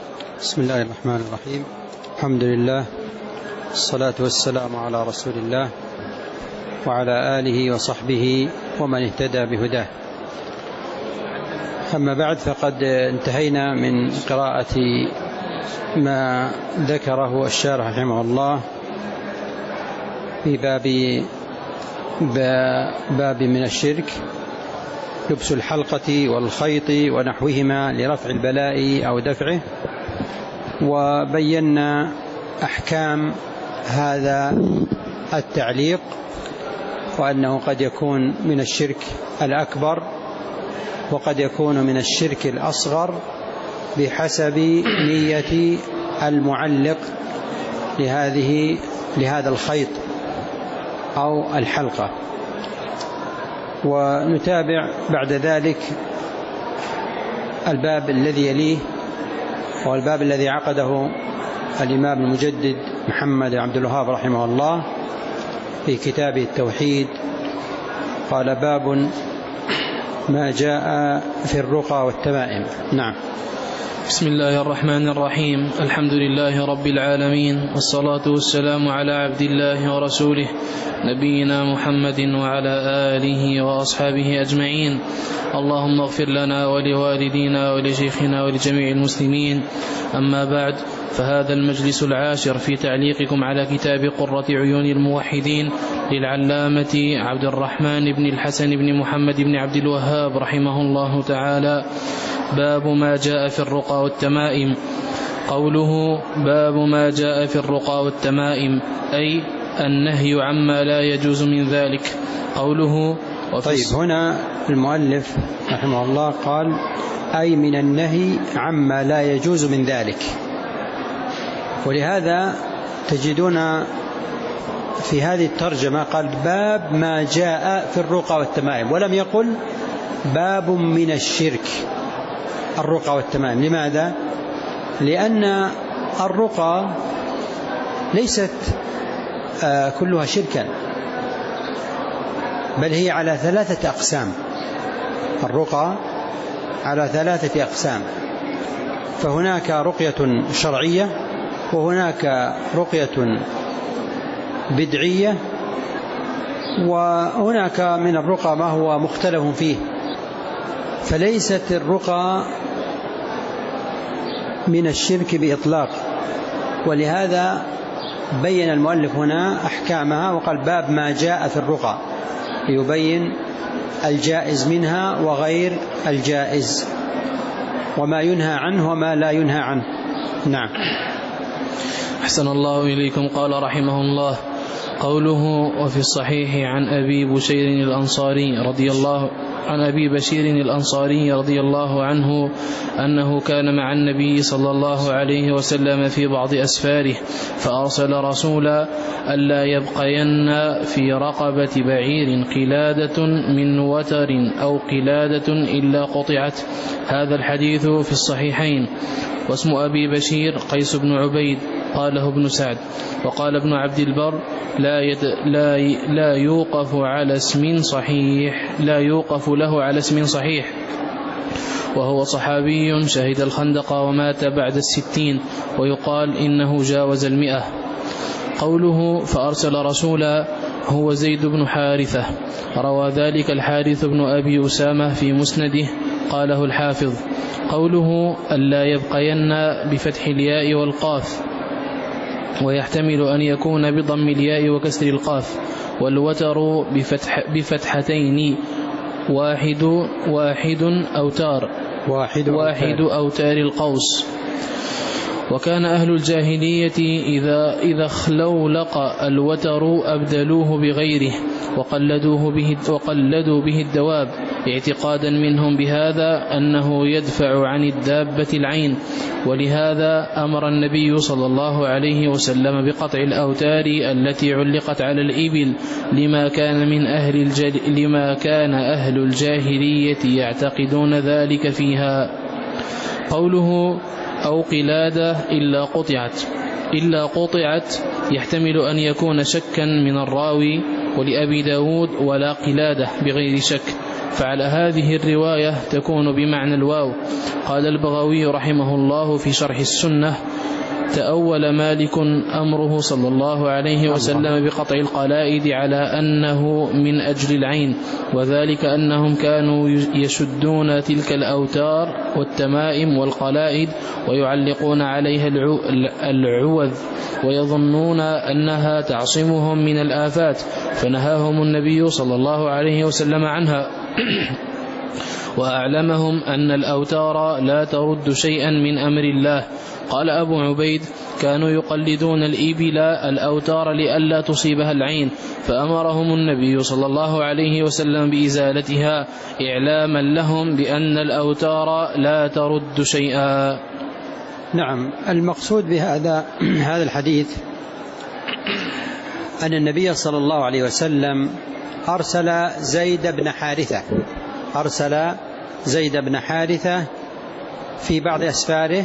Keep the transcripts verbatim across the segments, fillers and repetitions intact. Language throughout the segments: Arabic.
بسم الله الرحمن الرحيم. الحمد لله، الصلاة والسلام على رسول الله وعلى آله وصحبه ومن اهتدى بهداه. أما بعد، فقد انتهينا من قراءة ما ذكره الشارح رحمه الله في باب باب من الشرك لبس الحلقة والخيط ونحوهما لرفع البلاء أو دفعه، وبينا أحكام هذا التعليق، وأنه قد يكون من الشرك الأكبر وقد يكون من الشرك الأصغر بحسب نية المعلق لهذه لهذا الخيط أو الحلقة. ونتابع بعد ذلك الباب الذي يليه، والباب الذي عقده الإمام المجدد محمد عبد الوهاب رحمه الله في كتابه التوحيد. قال: باب ما جاء في الرقى والتمائم. نعم. بسم الله الرحمن الرحيم. الحمد لله رب العالمين، والصلاة والسلام على عبد الله ورسوله نبينا محمد وعلى آله وأصحابه أجمعين. اللهم اغفر لنا ولوالدينا ولشيخنا ولجميع المسلمين. أما بعد، فهذا المجلس العاشر في تعليقكم على كتاب قرة عيون الموحدين للعلامة عبد الرحمن بن الحسن بن محمد بن عبد الوهاب رحمه الله تعالى. باب ما جاء في الرقى والتمائم. قوله باب ما جاء في الرقى والتمائم أي النهي عما لا يجوز من ذلك. قوله طيب، هنا المؤلف رحمه الله قال أي من النهي عما لا يجوز من ذلك، ولهذا تجدون في هذه الترجمة قال باب ما جاء في الرقى والتمائم، ولم يقل باب من الشرك الرقى والتمائم. لماذا؟ لأن الرقى ليست كلها شركا، بل هي على ثلاثة أقسام. الرقى على ثلاثة أقسام، فهناك رقية شرعية، وهناك رقية بدعية، وهناك من الرقى ما هو مختلف فيه. فليست الرقى من الشرك بإطلاق، ولهذا بين المؤلف هنا أحكامها وقال باب ما جاء في الرقى، ليبين الجائز منها وغير الجائز، وما ينهى عنه وما لا ينهى عنه. نعم. أحسن الله إليكم. قال رحمه الله: قوله وفي الصحيح عن أبي بشير الأنصاري رضي الله عن أبي بشير الأنصاري رضي الله عنه أنه كان مع النبي صلى الله عليه وسلم في بعض أسفاره، فأرسل رسولا ألا يبقين في رقبة بعير قلادة من وتر أو قلادة إلا قطعت. هذا الحديث في الصحيحين. واسم أبي بشير قيس بن عبيد، قاله ابن سعد. وقال ابن عبد البر لا, يد لا, لا يوقف على اسم صحيح لا يوقف له على اسم صحيح، وهو صحابي شهد الخندق ومات بعد الستين، ويقال إنه جاوز المئة. قوله فأرسل رسولا هو زيد بن حارثة، روى ذلك الحارث بن أبي أسامة في مسنده، قاله الحافظ. قوله ألا يبقين بفتح الياء والقاف، ويحتمل أن يكون بضم الياء وكسر القاف. والوتر بفتح بفتحتين، واحد واحد أوتار واحد, واحد أوتار القوس. وكان أهل الجاهلية إذا, إذا اخلولق الوتر أبدلوه بغيره وقلدوه به, وقلدوا به الدواب، اعتقادا منهم بهذا أنه يدفع عن الدابة العين. ولهذا أمر النبي صلى الله عليه وسلم بقطع الأوتار التي علقت على الإبل، لما كان من أهل الجل لما كان أهل الجاهلية يعتقدون ذلك فيها. قوله أو قلادة إلا قطعت إلا قطعت يحتمل أن يكون شكا من الراوي، ولأبي داود ولا قلادة بغير شك، فعلى هذه الرواية تكون بمعنى الواو. قال البغوي رحمه الله في شرح السنة: تأول مالك أمره صلى الله عليه وسلم بقطع القلائد على أنه من أجل العين، وذلك أنهم كانوا يشدون تلك الأوتار والتمائم والقلائد ويعلقون عليها العوذ ويظنون أنها تعصمهم من الآفات، فنهاهم النبي صلى الله عليه وسلم عنها وأعلمهم أن الأوتار لا ترد شيئا من أمر الله. قال أبو عبيد: كانوا يقلدون الإبل الأوتار لئلا تصيبها العين، فأمرهم النبي صلى الله عليه وسلم بإزالتها إعلاما لهم بأن الأوتار لا ترد شيئا. نعم، المقصود بهذا هذا الحديث أن النبي صلى الله عليه وسلم أرسل زيد بن حارثة أرسل زيد بن حارثة في بعض أسفاره،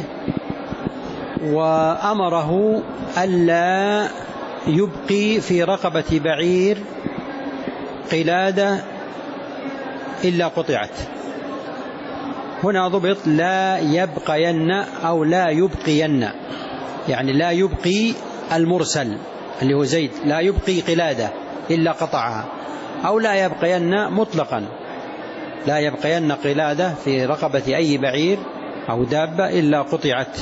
وأمره ألا يبقي في رقبة بعير قلادة إلا قطعت. هنا ضبط لا يبقين أو لا يبقين، يعني لا يبقي المرسل اللي هو زيد، لا يبقي قلادة إلا قطعها، أو لا يبقين مطلقا، لا يبقين قلادة في رقبة أي بعير أو دابة إلا قطعت.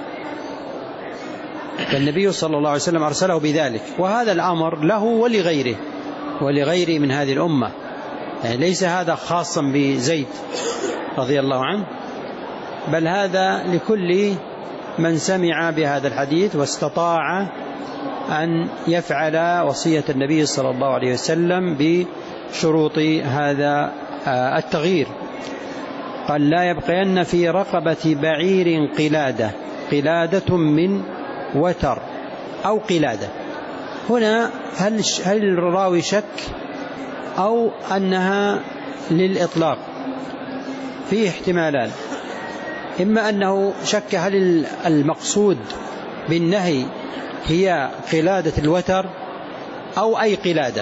فالنبي صلى الله عليه وسلم أرسله بذلك، وهذا الأمر له ولغيره ولغيره من هذه الأمة، يعني ليس هذا خاصا بزيد رضي الله عنه، بل هذا لكل من سمع بهذا الحديث واستطاع أن يفعل وصية النبي صلى الله عليه وسلم بشروط هذا التغيير. قال: لا يبقين في رقبة بعير قلادة، قلادة من وتر أو قلادة. هنا هل هل الراوي شك أو أنها للإطلاق؟ فيه احتمالان: إما أنه شك هل المقصود بالنهي هي قلادة الوتر أو أي قلادة،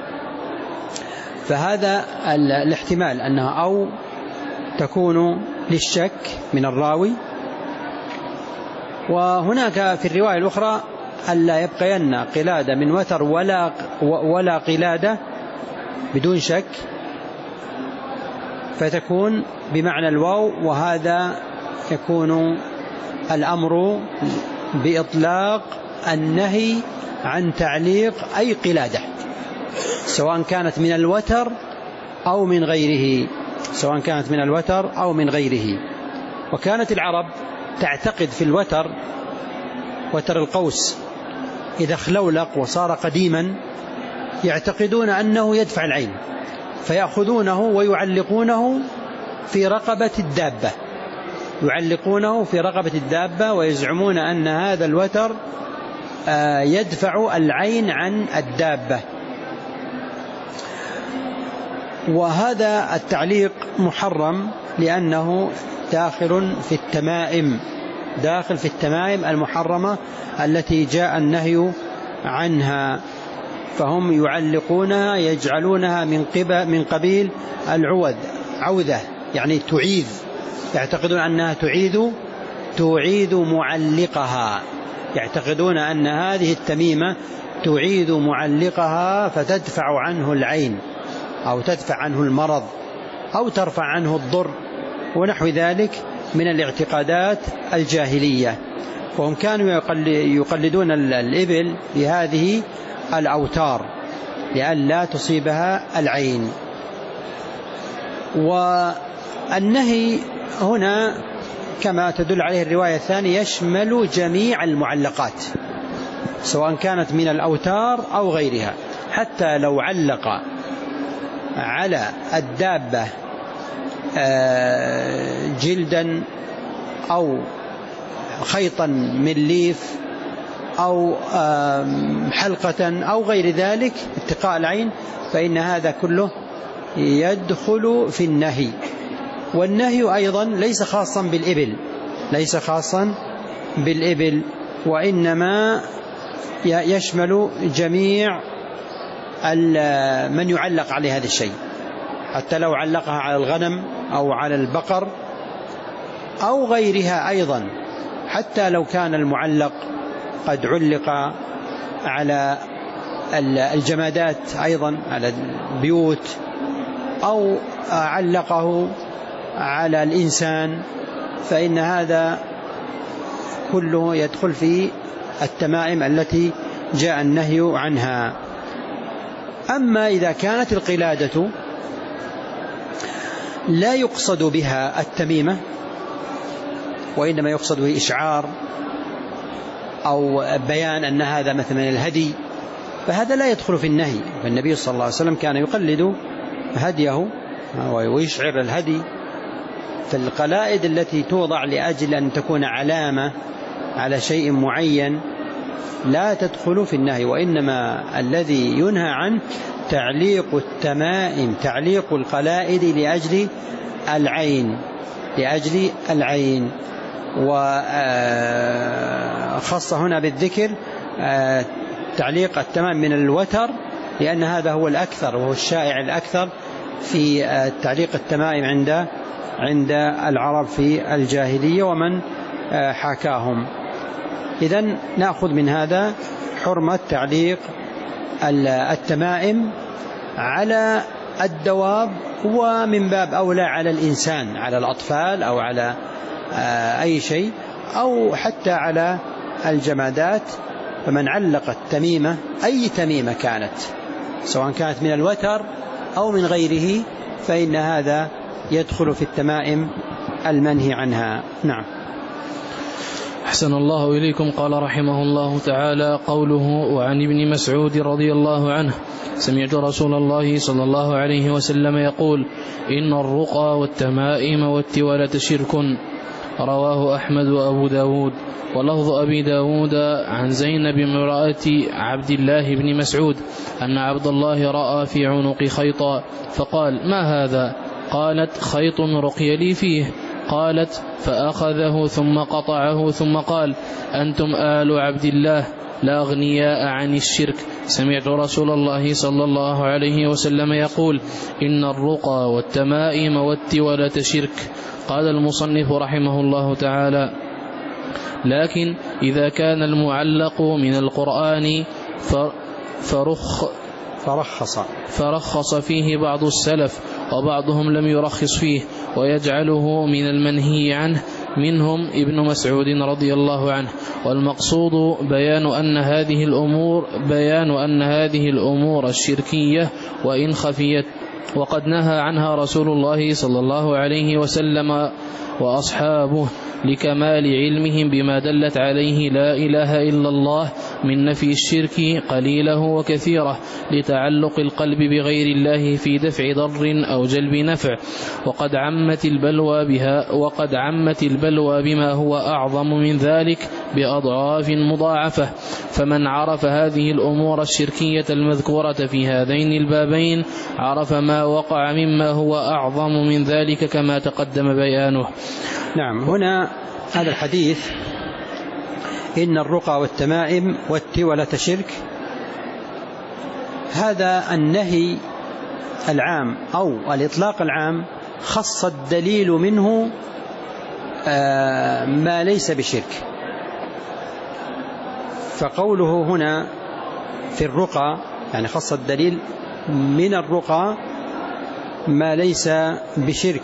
فهذا الاحتمال أنها أو تكون للشك من الراوي. وهناك في الرواية الأخرى ألا يبقين قلادة من وتر ولا ولا قلادة بدون شك، فتكون بمعنى الواو، وهذا يكون الأمر بإطلاق النهي عن تعليق أي قلادة، سواء كانت من الوتر أو من غيره سواء كانت من الوتر أو من غيره. وكانت العرب تعتقد في الوتر، وتر القوس إذا خلولق وصار قديما، يعتقدون أنه يدفع العين، فيأخذونه ويعلقونه في رقبة الدابة يعلقونه في رقبة الدابة ويزعمون أن هذا الوتر يدفع العين عن الدابة. وهذا التعليق محرم لأنه داخل في التمائم داخل في التمائم المحرمة التي جاء النهي عنها، فهم يعلقونها يجعلونها من قبل من قبيل العوذ، عوذة يعني تعيذ، يعتقدون أنها تعيذ تعيذ معلقها، يعتقدون أن هذه التميمة تعيذ معلقها فتدفع عنه العين أو تدفع عنه المرض أو ترفع عنه الضر ونحو ذلك من الاعتقادات الجاهلية. وهم كانوا يقلدون الإبل بهذه الأوتار لئلا تصيبها العين. والنهي هنا كما تدل عليه الرواية الثانية يشمل جميع المعلقات سواء كانت من الأوتار أو غيرها، حتى لو علق على الدابة جلدا أو خيطا من ليف أو حلقة أو غير ذلك اتقاء العين، فإن هذا كله يدخل في النهي. والنهي أيضا ليس خاصا بالإبل ليس خاصا بالإبل وإنما يشمل جميع من يعلق عليه هذا الشيء، حتى لو علقها على الغنم أو على البقر أو غيرها أيضا، حتى لو كان المعلق قد علق على الجمادات أيضا، على البيوت، أو علقه على الإنسان، فإن هذا كله يدخل في التمائم التي جاء النهي عنها. أما إذا كانت القلادة لا يقصد بها التميمة وإنما يقصد به إشعار أو بيان أن هذا مثلا الهدي، فهذا لا يدخل في النهي. فالنبي صلى الله عليه وسلم كان يقلد هديه ويشعر الهدي. فالقلائد التي توضع لأجل أن تكون علامة على شيء معين لا تدخل في النهي، وإنما الذي ينهى عنه تعليق التمائم، تعليق القلائد لأجل العين، لأجل العين. وخص هنا بالذكر تعليق التمام من الوتر، لأن هذا هو الأكثر وهو الشائع الأكثر في تعليق التمائم عند عند العرب في الجاهلية ومن حاكاهم. إذن نأخذ من هذا حرمة تعليق التمائم على الدواب، ومن باب أولى على الإنسان، على الأطفال أو على أي شيء، أو حتى على الجمادات. فمن علق التميمة أي تميمة كانت، سواء كانت من الوتر أو من غيره، فإن هذا يدخل في التمائم المنهي عنها. نعم. أحسن الله إليكم. قال رحمه الله تعالى: قوله: وعن ابن مسعود رضي الله عنه سمعت رسول الله صلى الله عليه وسلم يقول: إن الرقى والتمائم والتوالة شرك. رواه أحمد وأبو داود. ولفظ أبي داود عن زينب امرأة عبد الله بن مسعود أن عبد الله رأى في عنق خيطا فقال: ما هذا؟ قالت: خيط رقي لي فيه. قالت: فأخذه ثم قطعه ثم قال: أنتم آل عبد الله لا أغنياء عن الشرك. سمعت رسول الله صلى الله عليه وسلم يقول: إن الرقى والتمائم والتولة شرك. قال المصنف رحمه الله تعالى: لكن إذا كان المعلق من القرآن فرخ فرخص فرخص فيه بعض السلف، وبعضهم لم يرخص فيه ويجعله من المنهي عنه، منهم ابن مسعود رضي الله عنه. والمقصود بيان أن هذه الأمور بيان أن هذه الأمور الشركية وإن خفيت، وقد نهى عنها رسول الله صلى الله عليه وسلم وأصحابه لكمال علمهم بما دلت عليه لا إله إلا الله من نفي الشرك قليله وكثيره، لتعلق القلب بغير الله في دفع ضر أو جلب نفع. وقد عمت البلوى بها وقد عمت البلوى بما هو أعظم من ذلك بأضعاف مضاعفة. فمن عرف هذه الأمور الشركية المذكورة في هذين البابين عرف ما وقع مما هو أعظم من ذلك كما تقدم بيانه. نعم. هنا هذا الحديث: إن الرقى والتمائم والتولة شرك، هذا النهي العام أو الإطلاق العام خص الدليل منه ما ليس بشرك. فقوله هنا في الرقى يعني خص الدليل من الرقى ما ليس بشرك.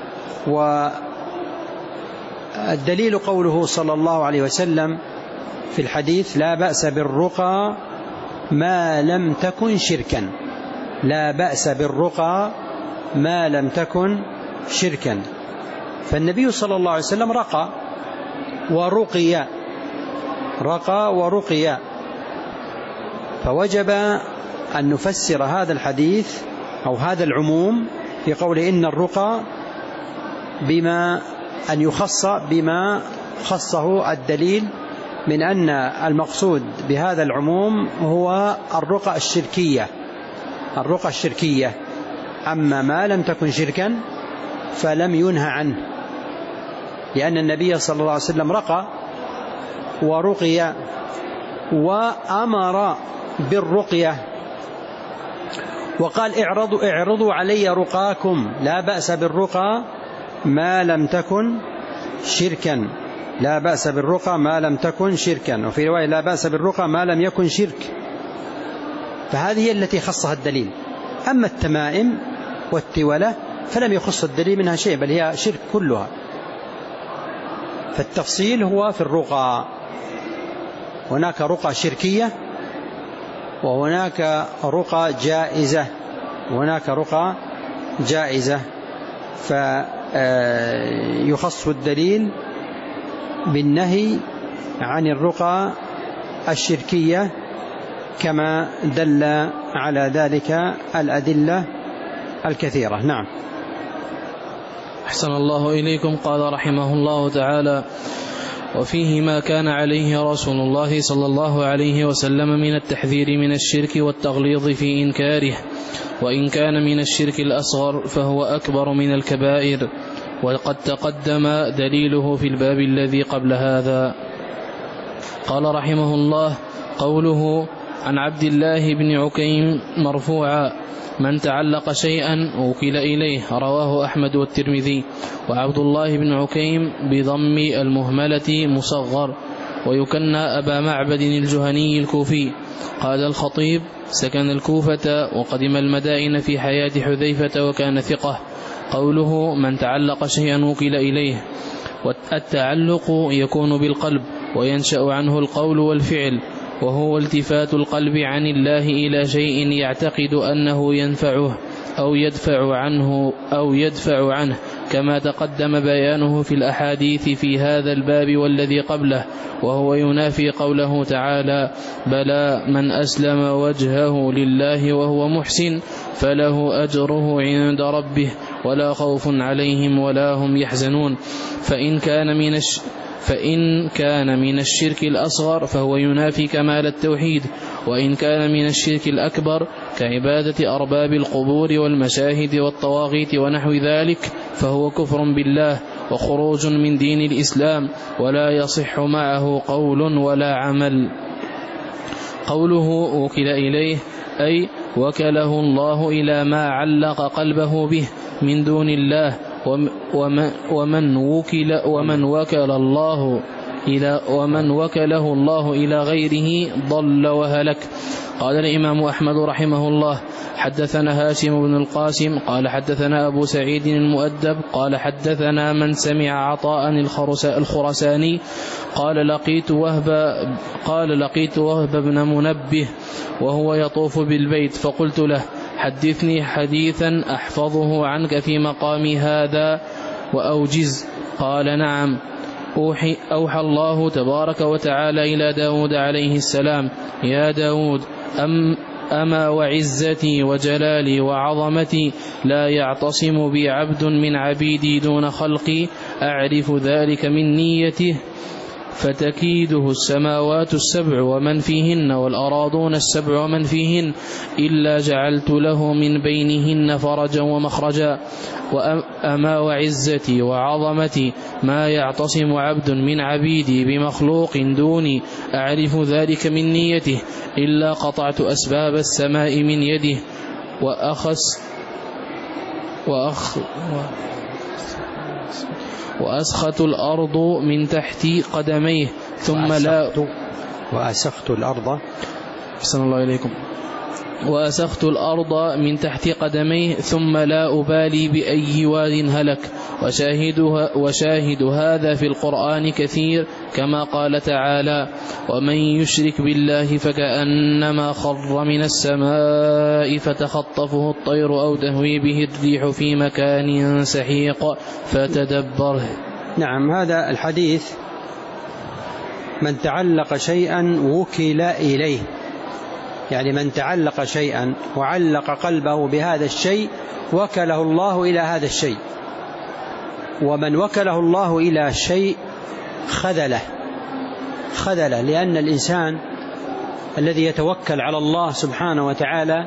والدليل قوله صلى الله عليه وسلم في الحديث: لا بأس بالرقى ما لم تكن شركا. لا بأس بالرقى ما لم تكن شركا. فالنبي صلى الله عليه وسلم رقى ورقي، رقى ورقي، فوجب أن نفسر هذا الحديث أو هذا العموم في قول إن الرقى بما أن يخص بما خصه الدليل من أن المقصود بهذا العموم هو الرقى الشركية، الرقى الشركية. أما ما لم تكن شركا فلم ينهى عنه، لأن النبي صلى الله عليه وسلم رقى ورقي وأمر بالرقية وقال اعرضوا, اعرضوا علي رقاكم، لا بأس بالرقى ما لم تكن شركا، لا بأس بالرقى ما لم تكن شركا، وفي رواية لا بأس بالرقى ما لم يكن شرك. فهذه هي التي خصها الدليل. أما التمائم والتولة فلم يخص الدليل منها شيء، بل هي شرك كلها. فالتفصيل هو في الرقى، هناك رقى شركية وهناك رقى جائزة، وهناك رقى جائزة. فيخص الدليل بالنهي عن الرقى الشركية كما دل على ذلك الأدلة الكثيرة. نعم. أحسن الله إليكم. قال رحمه الله تعالى: وفيه ما كان عليه رسول الله صلى الله عليه وسلم من التحذير من الشرك والتغليظ في إنكاره، وإن كان من الشرك الأصغر فهو أكبر من الكبائر، وقد تقدم دليله في الباب الذي قبل هذا. قال رحمه الله: قوله عن عبد الله بن عكيم مرفوعا: من تعلق شيئا وكل إليه، رواه أحمد والترمذي. وعبد الله بن عكيم بضم المهملة مصغر، ويكنى أبا معبد الجهني الكوفي. قال الخطيب: سكن الكوفة وقدم المدائن في حياة حذيفة وكان ثقة. قوله من تعلق شيئا وكل إليه، والتعلق يكون بالقلب وينشأ عنه القول والفعل، وهو التفات القلب عن الله إلى شيء يعتقد أنه ينفعه أو يدفع عنه أو يدفع عنه، كما تقدم بيانه في الأحاديث في هذا الباب والذي قبله، وهو ينافي قوله تعالى: بلى من أسلم وجهه لله وهو محسن فله أجره عند ربه ولا خوف عليهم ولا هم يحزنون. فإن كان من الش... فإن كان من الشرك الأصغر فهو ينافي كمال التوحيد، وإن كان من الشرك الأكبر كعبادة أرباب القبور والمشاهد والطواغيت ونحو ذلك فهو كفر بالله وخروج من دين الإسلام، ولا يصح معه قول ولا عمل. قوله وكل إليه أي وكله الله إلى ما علق قلبه به من دون الله، ومن وكل ومن وكل الله إلى ومن وكله الله إلى غيره ضل وهلك. قال الإمام أحمد رحمه الله: حدثنا هاشم بن القاسم قال حدثنا أبو سعيد المؤدب قال حدثنا من سمع عطاء الخرساني قال لقيت وهب قال لقيت وهب بن منبه وهو يطوف بالبيت، فقلت له: حدثني حديثا أحفظه عنك في مقام هذا وأوجز. قال: نعم. أوحي, أوحى الله تبارك وتعالى إلى داود عليه السلام: يا داود أم أما وعزتي وجلالي وعظمتي لا يعتصم بي عبد من عبيدي دون خلقي، أعرف ذلك من نيته، فتكيده السماوات السبع ومن فيهن والأراضون السبع ومن فيهن إلا جعلت له من بينهن فرجا ومخرجا. وأما وعزتي وعظمتي ما يعتصم عبد من عبيدي بمخلوق دوني، أعرف ذلك من نيته، إلا قطعت أسباب السماء من يده وأخس وأخ وأسخت الأرض من تحت قدميه ثم لا وأسخت الأرض أحسن الله إليكم وأسخت الأرض من تحت قدميه ثم لا أبالي بأي واد هلك. وشاهدها وشاهد هذا في القرآن كثير، كما قال تعالى: ومن يشرك بالله فكأنما خر من السماء فتخطفه الطير أو تهوي به الريح في مكان سحيق فتدبره. نعم، هذا الحديث من تعلق شيئا وكل إليه، يعني من تعلق شيئا وعلق قلبه بهذا الشيء وكله الله إلى هذا الشيء، ومن وكله الله إلى شيء خذله خذله لأن الإنسان الذي يتوكل على الله سبحانه وتعالى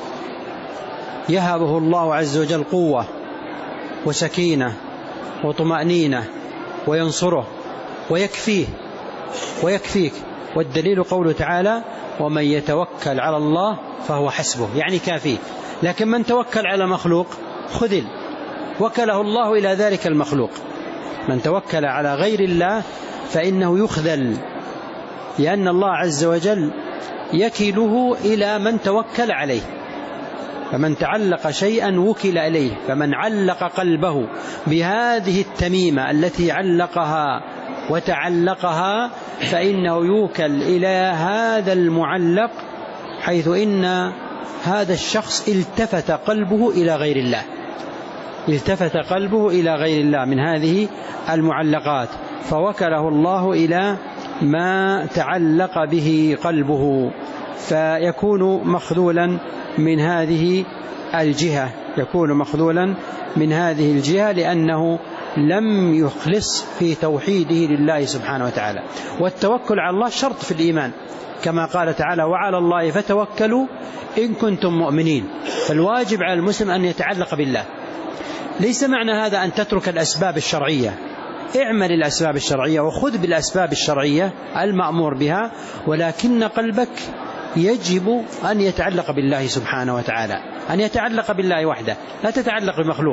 يهبه الله عز وجل قوة وسكينة وطمأنينة وينصره ويكفيه ويكفيك. والدليل قوله تعالى: ومن يتوكل على الله فهو حسبه، يعني كافيه. لكن من توكل على مخلوق خذل، وكله الله إلى ذلك المخلوق. من توكل على غير الله فإنه يخذل، لأن الله عز وجل يكله إلى من توكل عليه. فمن تعلق شيئا وكل إليه، فمن علق قلبه بهذه التميمة التي علقها وتعلقها فإنه يوكل إلى هذا المعلق، حيث إن هذا الشخص التفت قلبه إلى غير الله، التفت قلبه إلى غير الله من هذه المعلقات، فوكله الله إلى ما تعلق به قلبه، فيكون مخذولا من هذه الجهة، يكون مخذولا من هذه الجهة لأنه لم يخلص في توحيده لله سبحانه وتعالى. والتوكل على الله شرط في الإيمان، كما قال تعالى: وعلى الله فتوكلوا إن كنتم مؤمنين. فالواجب على المسلم أن يتعلق بالله. ليس معنى هذا أن تترك الأسباب الشرعية، اعمل الأسباب الشرعية وخذ بالأسباب الشرعية المأمور بها، ولكن قلبك يجب أن يتعلق بالله سبحانه وتعالى، أن يتعلق بالله وحده، لا تتعلق بمخلوق.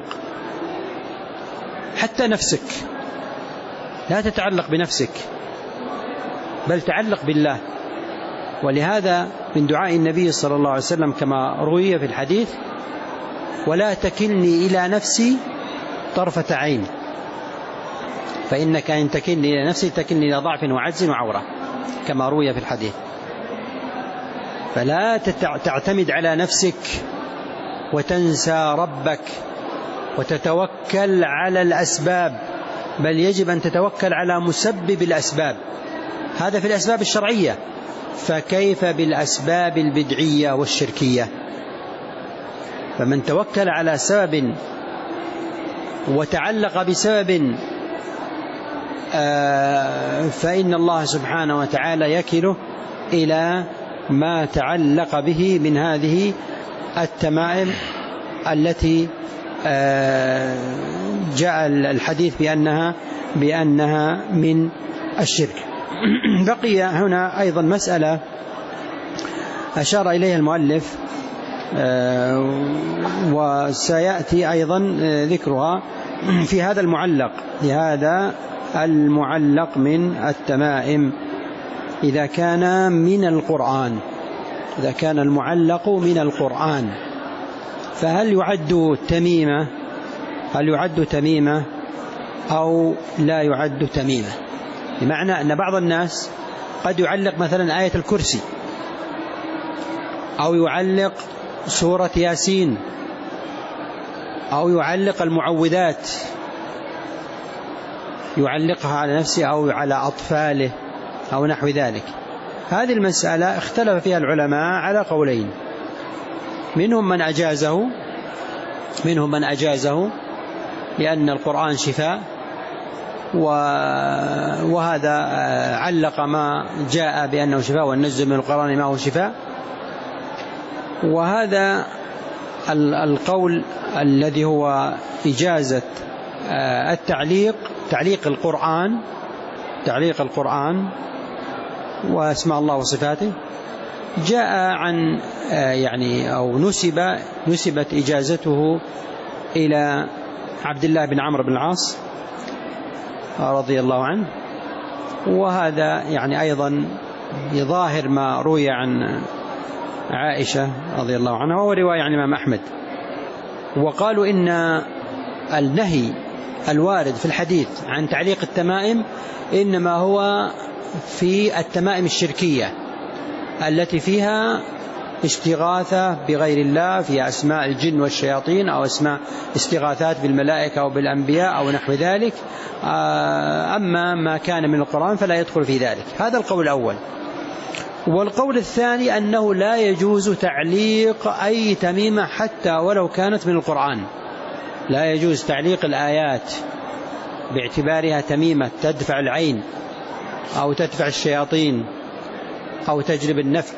حتى نفسك لا تتعلق بنفسك، بل تعلق بالله. ولهذا من دعاء النبي صلى الله عليه وسلم كما روي في الحديث: ولا تكلني إلى نفسي طرفة عين، فإنك إن تكلني إلى نفسي تكلني إلى ضعف وعجز وعورة، كما روي في الحديث. فلا تعتمد على نفسك وتنسى ربك وتتوكل على الأسباب، بل يجب أن تتوكل على مسبب الأسباب. هذا في الأسباب الشرعية، فكيف بالأسباب البدعية والشركية؟ فمن توكل على سبب وتعلق بسبب فإن الله سبحانه وتعالى يكله إلى ما تعلق به من هذه التمائم التي جاء الحديث بأنها بأنها من الشرك. بقي هنا أيضا مسألة أشار إليها المؤلف وسيأتي أيضا ذكرها في هذا المعلق، لهذا المعلق من التمائم إذا كان من القرآن، إذا كان المعلق من القرآن فهل يعد تميمة هل يعد تميمة أو لا يعد تميمة؟ بمعنى أن بعض الناس قد يعلق مثلا آية الكرسي، أو يعلق سورة ياسين، أو يعلق المعوذات، يعلقها على نفسه أو على أطفاله أو نحو ذلك. هذه المسألة اختلف فيها العلماء على قولين، منهم من أجازه منهم من أجازه لأن القرآن شفاء، وهذا علق ما جاء بأنه شفاء وننزل من القرآن ما هو شفاء. وهذا القول الذي هو إجازة التعليق، تعليق القرآن تعليق القرآن واسماء الله وصفاته، جاء عن يعني أو نسب نسبت إجازته إلى عبد الله بن عمرو بن العاص رضي الله عنه، وهذا يعني أيضا يظاهر ما روي عن عائشة رضي الله عنها، وهو رواية عن الإمام أحمد. وقالوا إن النهي الوارد في الحديث عن تعليق التمائم إنما هو في التمائم الشركية التي فيها استغاثة بغير الله، في أسماء الجن والشياطين، أو أسماء استغاثات بالملائكة أو بالأنبياء أو نحو ذلك. أما ما كان من القرآن فلا يدخل في ذلك. هذا القول الأول. والقول الثاني أنه لا يجوز تعليق أي تميمة حتى ولو كانت من القرآن، لا يجوز تعليق الآيات باعتبارها تميمة تدفع العين أو تدفع الشياطين أو تجلب النفع.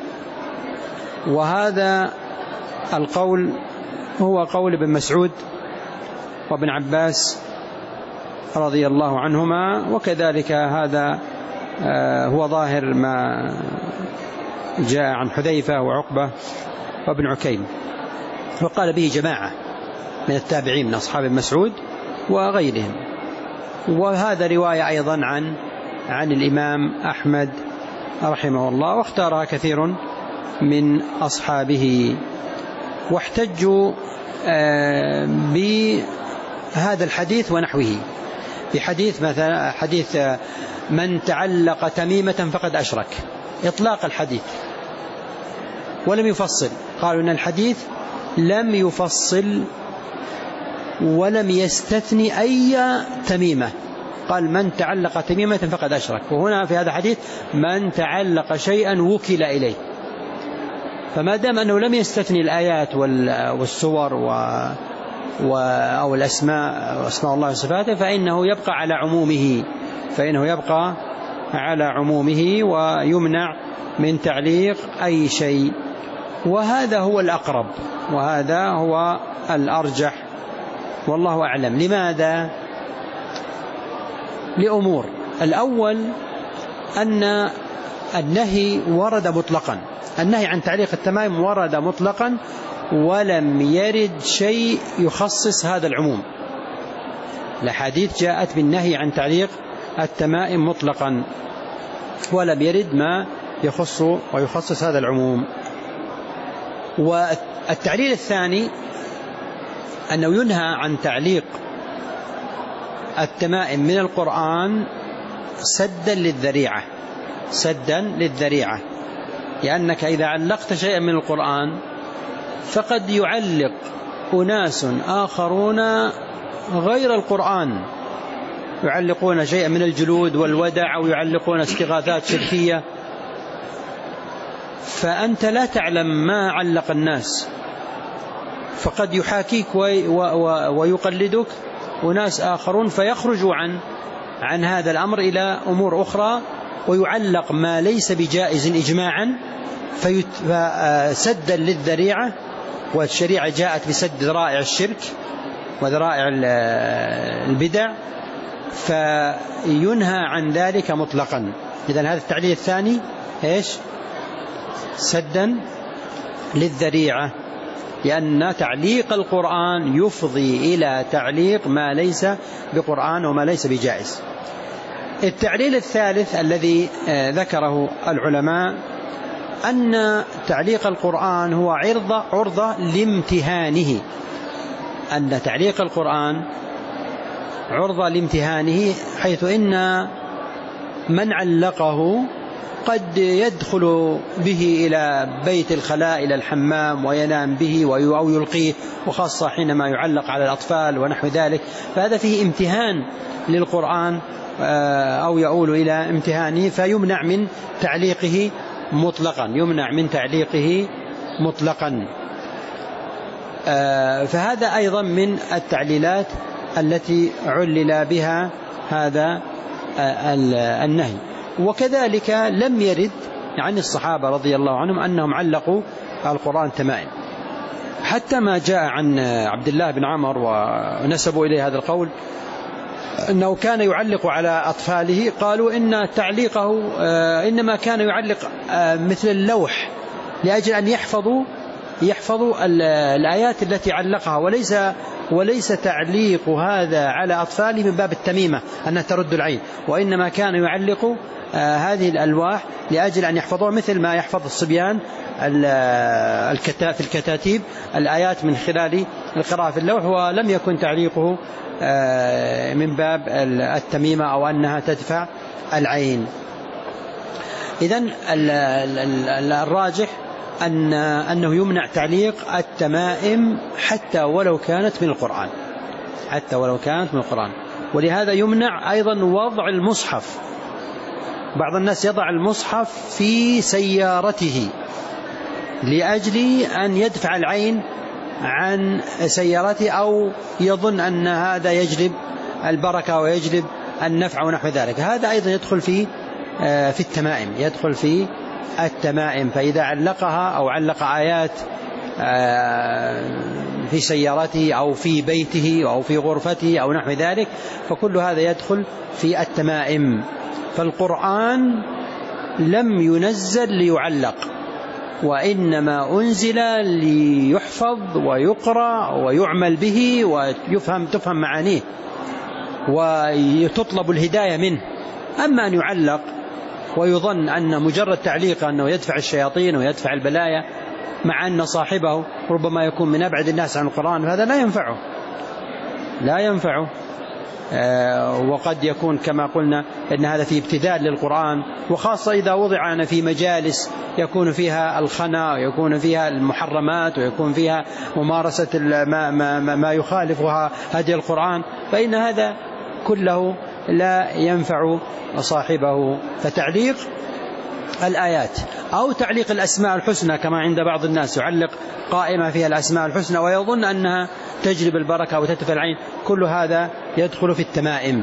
وهذا القول هو قول ابن مسعود وابن عباس رضي الله عنهما، وكذلك هذا هو ظاهر ما جاء عن حذيفة وعقبة وابن عكيم. وقال به جماعة من التابعين من أصحاب مسعود وغيرهم. وهذا رواية أيضا عن عن الإمام أحمد رحمه الله، واختارها كثير من أصحابه. واحتجوا بهذا الحديث ونحوه بحديث مثلا حديث من تعلق تميمة فقد أشرك، إطلاق الحديث ولم يفصل. قالوا إن الحديث لم يفصل ولم يستثني أي تميمة، قال من تعلق تميمة فقد أشرك. وهنا في هذا الحديث من تعلق شيئا وكل إليه، فما دام أنه لم يستثني الآيات والسور و أو الأسماء وأسماء الله وصفاته فإنه يبقى على عمومه فإنه يبقى على عمومه ويمنع من تعليق أي شيء. وهذا هو الأقرب وهذا هو الأرجح والله أعلم. لماذا؟ لأمور. الأول أن النهي ورد مطلقا، النهي عن تعليق التمائم ورد مطلقا ولم يرد شيء يخصص هذا العموم. الأحاديث جاءت بالنهي عن تعليق التمائم مطلقا ولم يرد ما يخص ويخصص هذا العموم. والتعليل الثاني أنه ينهى عن تعليق التمائم من القرآن سدا للذريعة سدا للذريعة لأنك إذا علقت شيئا من القرآن فقد يعلق أناس آخرون غير القرآن، يعلقون شيئا من الجلود والودع أو يعلقون استغاثات شركية، فأنت لا تعلم ما علق الناس، فقد يحاكيك ويقلدك أناس آخرون فيخرجوا عن عن هذا الأمر إلى أمور أخرى ويعلق ما ليس بجائز إجماعا فسدا للذريعة. والشريعة جاءت بسد ذرائع الشرك وذرائع البدع فينهى عن ذلك مطلقا. إذن هذا التعليل الثاني إيش؟ سدا للذريعة، لأن تعليق القرآن يفضي إلى تعليق ما ليس بقرآن وما ليس بجائز. التعليل الثالث الذي ذكره العلماء أن تعليق القرآن هو عرضة عرضة لامتهانه، أن تعليق القرآن عرضة لامتهانه، حيث إن من علقه قد يدخل به إلى بيت الخلاء إلى الحمام وينام به أو يلقيه، وخاصة حينما يعلق على الأطفال ونحو ذلك، فهذا فيه امتهان للقرآن أو يؤول إلى امتهانه فيمنع من تعليقه مطلقا يمنع من تعليقه مطلقا. فهذا أيضا من التعليلات التي علل بها هذا النهي. وكذلك لم يرد عن الصحابة رضي الله عنهم أنهم علقوا القرآن تمائم، حتى ما جاء عن عبد الله بن عمر ونسبوا إليه هذا القول أنه كان يعلق على أطفاله، قالوا إن تعليقه إنما كان يعلق مثل اللوح لأجل أن يحفظوا يحفظوا الآيات التي علقها، وليس وليس تعليق هذا على أطفاله من باب التميمة أنها ترد العين، وإنما كان يعلق هذه الألواح لأجل أن يحفظوها مثل ما يحفظ الصبيان في الكتاتيب الآيات من خلال القراءة في اللوح، ولم يكن تعليقه من باب التميمة أو أنها تدفع العين. إذن الراجح أن أنه يمنع تعليق التمائم حتى ولو كانت من القرآن حتى ولو كانت من القرآن ولهذا يمنع أيضا وضع المصحف. بعض الناس يضع المصحف في سيارته لأجل أن يدفع العين عن سيارته أو يظن أن هذا يجلب البركة ويجلب النفع ونحو ذلك. هذا أيضا يدخل في في التمائم يدخل في التمائم فإذا علقها أو علق آيات في سيارته أو في بيته أو في غرفته أو نحو ذلك فكل هذا يدخل في التمائم. فالقرآن لم ينزل ليعلق وإنما أنزل ليحفظ ويقرأ ويعمل به ويفهم تفهم معانيه وتطلب الهداية منه. أما أن يعلق ويظن أن مجرد تعليق أنه يدفع الشياطين ويدفع البلايا، مع أن صاحبه ربما يكون من أبعد الناس عن القرآن، فهذا لا ينفعه لا ينفعه آه وقد يكون كما قلنا إن هذا في ابتذال للقرآن، وخاصة إذا وضع أنا في مجالس يكون فيها الخنا ويكون فيها المحرمات ويكون فيها ممارسة ما, ما, ما يخالفها هدي القرآن، فإن هذا كله لا ينفع صاحبه. فتعليق الآيات أو تعليق الأسماء الحسنى كما عند بعض الناس، يعلق قائمة فيها الأسماء الحسنى ويظن أنها تجلب البركة وتدفع العين، كل هذا يدخل في التمائم.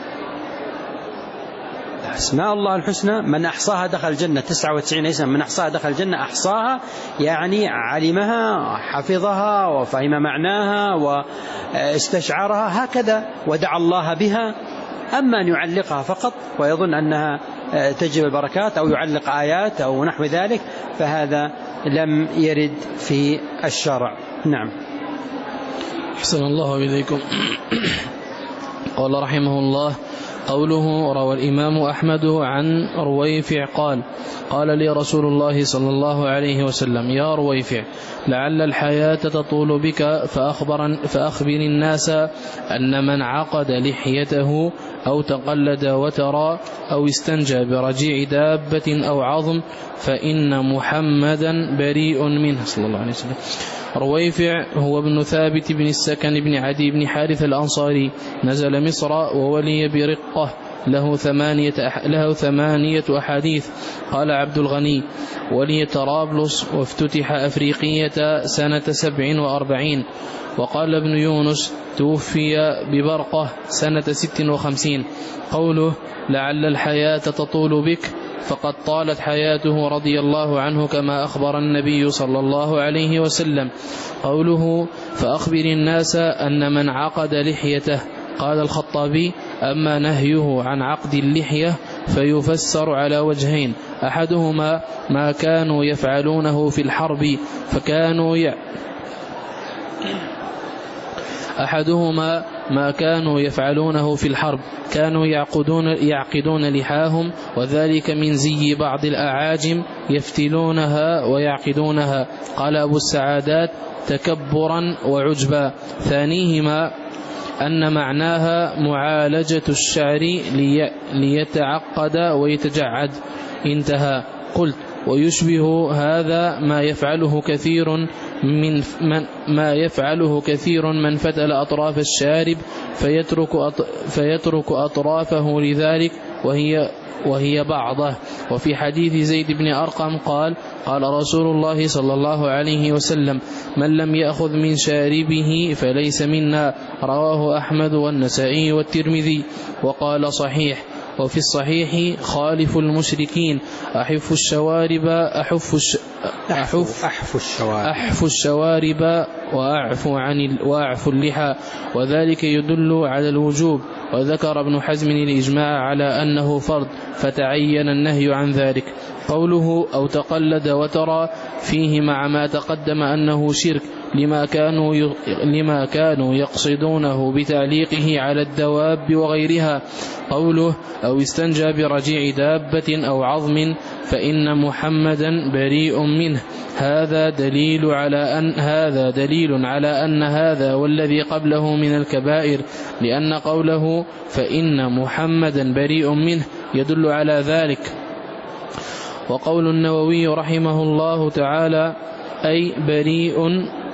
أسماء الله الحسنى من أحصاها دخل الجنة، تسعة وتسعين اسما من أحصاها دخل الجنة، أحصاها يعني علمها حفظها وفهم معناها واستشعرها هكذا ودعا الله بها. أما أن يعلقها فقط ويظن أنها تجلب البركات أو يعلق آيات أو نحو ذلك، فهذا لم يرد في الشرع. نعم. أحسن الله إليكم. قال رحمه الله: قوله روى الإمام أحمد عن رويفع قال: قال لي رسول الله صلى الله عليه وسلم: يا رويفع، لعل الحياة تطول بك فأخبر, فأخبر الناس أن من عقد لحيته أو تقلد وترى أو استنجى برجيع دابة أو عظم فإن محمدا بريء منه صلى الله عليه وسلم. رويفع هو ابن ثابت بن السكن بن عدي بن حارث الأنصاري، نزل مصر وولي برقة، له ثمانية, له ثمانية أحاديث. قال عبد الغني: ولي طرابلس وافتتح أفريقية سنة سبع وأربعين. وقال ابن يونس: توفي ببرقة سنة ست وخمسين. قوله: لعل الحياة تطول بك، فقد طالت حياته رضي الله عنه كما أخبر النبي صلى الله عليه وسلم. قوله: فأخبر الناس أن من عقد لحيته. قال الخطابي: أما نهيه عن عقد اللحية فيفسر على وجهين: أحدهما ما كانوا يفعلونه في الحرب فكانوا ي... أحدهما ما كانوا يفعلونه في الحرب كانوا يعقدون, يعقدون لحاهم، وذلك من زي بعض الأعاجم يفتلونها ويعقدونها. قال أبو السعادات: تكبرا وعجبا. ثانيهما أن معناها معالجة الشعر لي ليتعقد ويتجعد. انتهى. قلت: ويشبه هذا ما يفعله كثير من, من ما يفعله كثير من فتل أطراف الشارب فيترك أط فيترك أطرافه لذلك وهي وهي بعضه. وفي حديث زيد بن أرقم قال: قال رسول الله صلى الله عليه وسلم: من لم يأخذ من شاربه فليس منا. رواه أحمد والنسائي والترمذي. وقال: صحيح. وفي الصحيح: خالف المشركين، أحف الشوارب أحف الش... أحف أحف الشوارب أحف الشوارب وأعفو عن ال... وأعفو اللحى، وذلك يدل على الوجوب. وذكر ابن حزم الإجماع على أنه فرض، فتعين النهي عن ذلك. قوله: أو تقلد وترى فيه مع ما تقدم أنه شرك، لما كانوا ي... لما كانوا يقصدونه بتعليقه على الدواب وغيرها. قوله: أو استنجى برجيع دابة أو عظم فإن محمدا بريء منه، هذا دليل على أن هذا دليل على أن هذا والذي قبله من الكبائر، لأن قوله فإن محمدا بريء منه يدل على ذلك. وقول النووي رحمه الله تعالى: أي بريء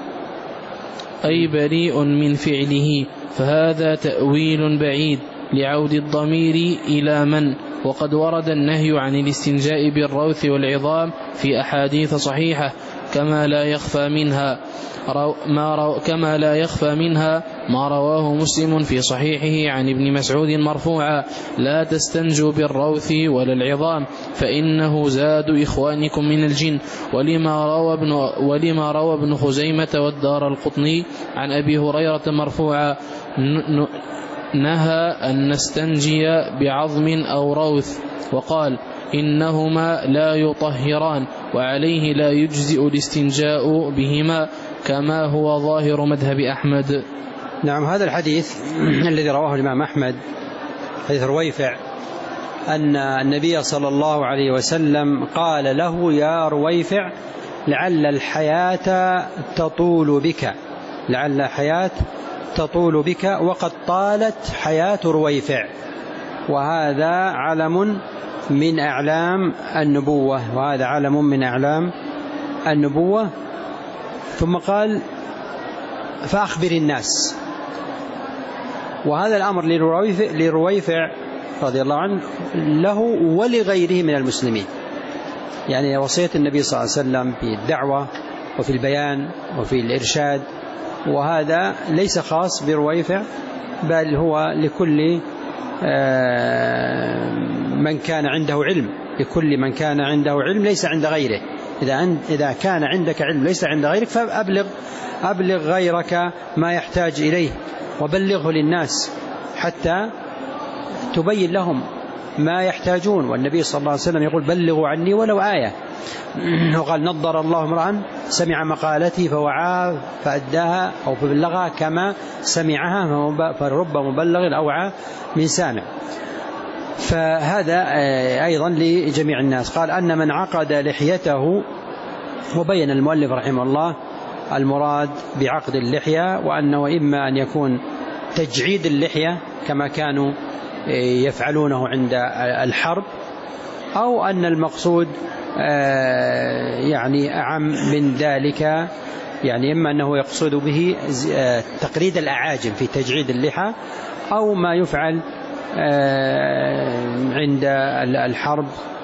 أي بريء من فعله، فهذا تأويل بعيد لعود الضمير إلى من. وقد ورد النهي عن الاستنجاء بالروث والعظام في أحاديث صحيحة، كما لا يخفى منها ما رو كما لا يخفى منها ما رواه مسلم في صحيحه عن ابن مسعود مرفوعا: لا تستنجوا بالروث ولا العظام فإنه زاد إخوانكم من الجن. ولما روى ابن, ولما روى ابن خزيمة والدار القطني عن أبي هريرة مرفوعا: نهى أن نستنجي بعظم أو روث. وقال: إنهما لا يطهران وعليه لا يجزئ الاستنجاء بهما كما هو ظاهر مذهب أحمد. نعم، هذا الحديث الذي رواه الإمام أحمد حديث رويفع أن النبي صلى الله عليه وسلم قال له: يا رويفع لعل الحياة تطول بك، لعل الحياة تطول بك وقد طالت حياة رويفع. وهذا علم من أعلام النبوة، وهذا علم من أعلام النبوة. ثم قال: فأخبر الناس. وهذا الأمر لرويفع رضي الله عنه له ولغيره من المسلمين، يعني وصية النبي صلى الله عليه وسلم في الدعوة وفي البيان وفي الإرشاد، وهذا ليس خاص برويفع بل هو لكل من كان عنده علم، لكل من كان عنده علم ليس عند غيره. إذا كان عندك علم ليس عند غيرك فأبلغ أبلغ غيرك ما يحتاج إليه وبلغه للناس حتى تبين لهم ما يحتاجون. والنبي صلى الله عليه وسلم يقول: بلغوا عني ولو آية. وقال: نضر الله امرأ سمع مقالتي فوعاها فأداها أو فبلغها كما سمعها، فرب مبلغ أوعى من سامع. فهذا أيضا لجميع الناس. قال: أن من عقد لحيته، وبين المؤلف رحمه الله المراد بعقد اللحية، وأنه إما أن يكون تجعيد اللحية كما كانوا يفعلونه عند الحرب، أو أن المقصود يعني أعم من ذلك، يعني إما أنه يقصد به تقليد الأعاجم في تجعيد اللحى، أو ما يفعل عند الحرب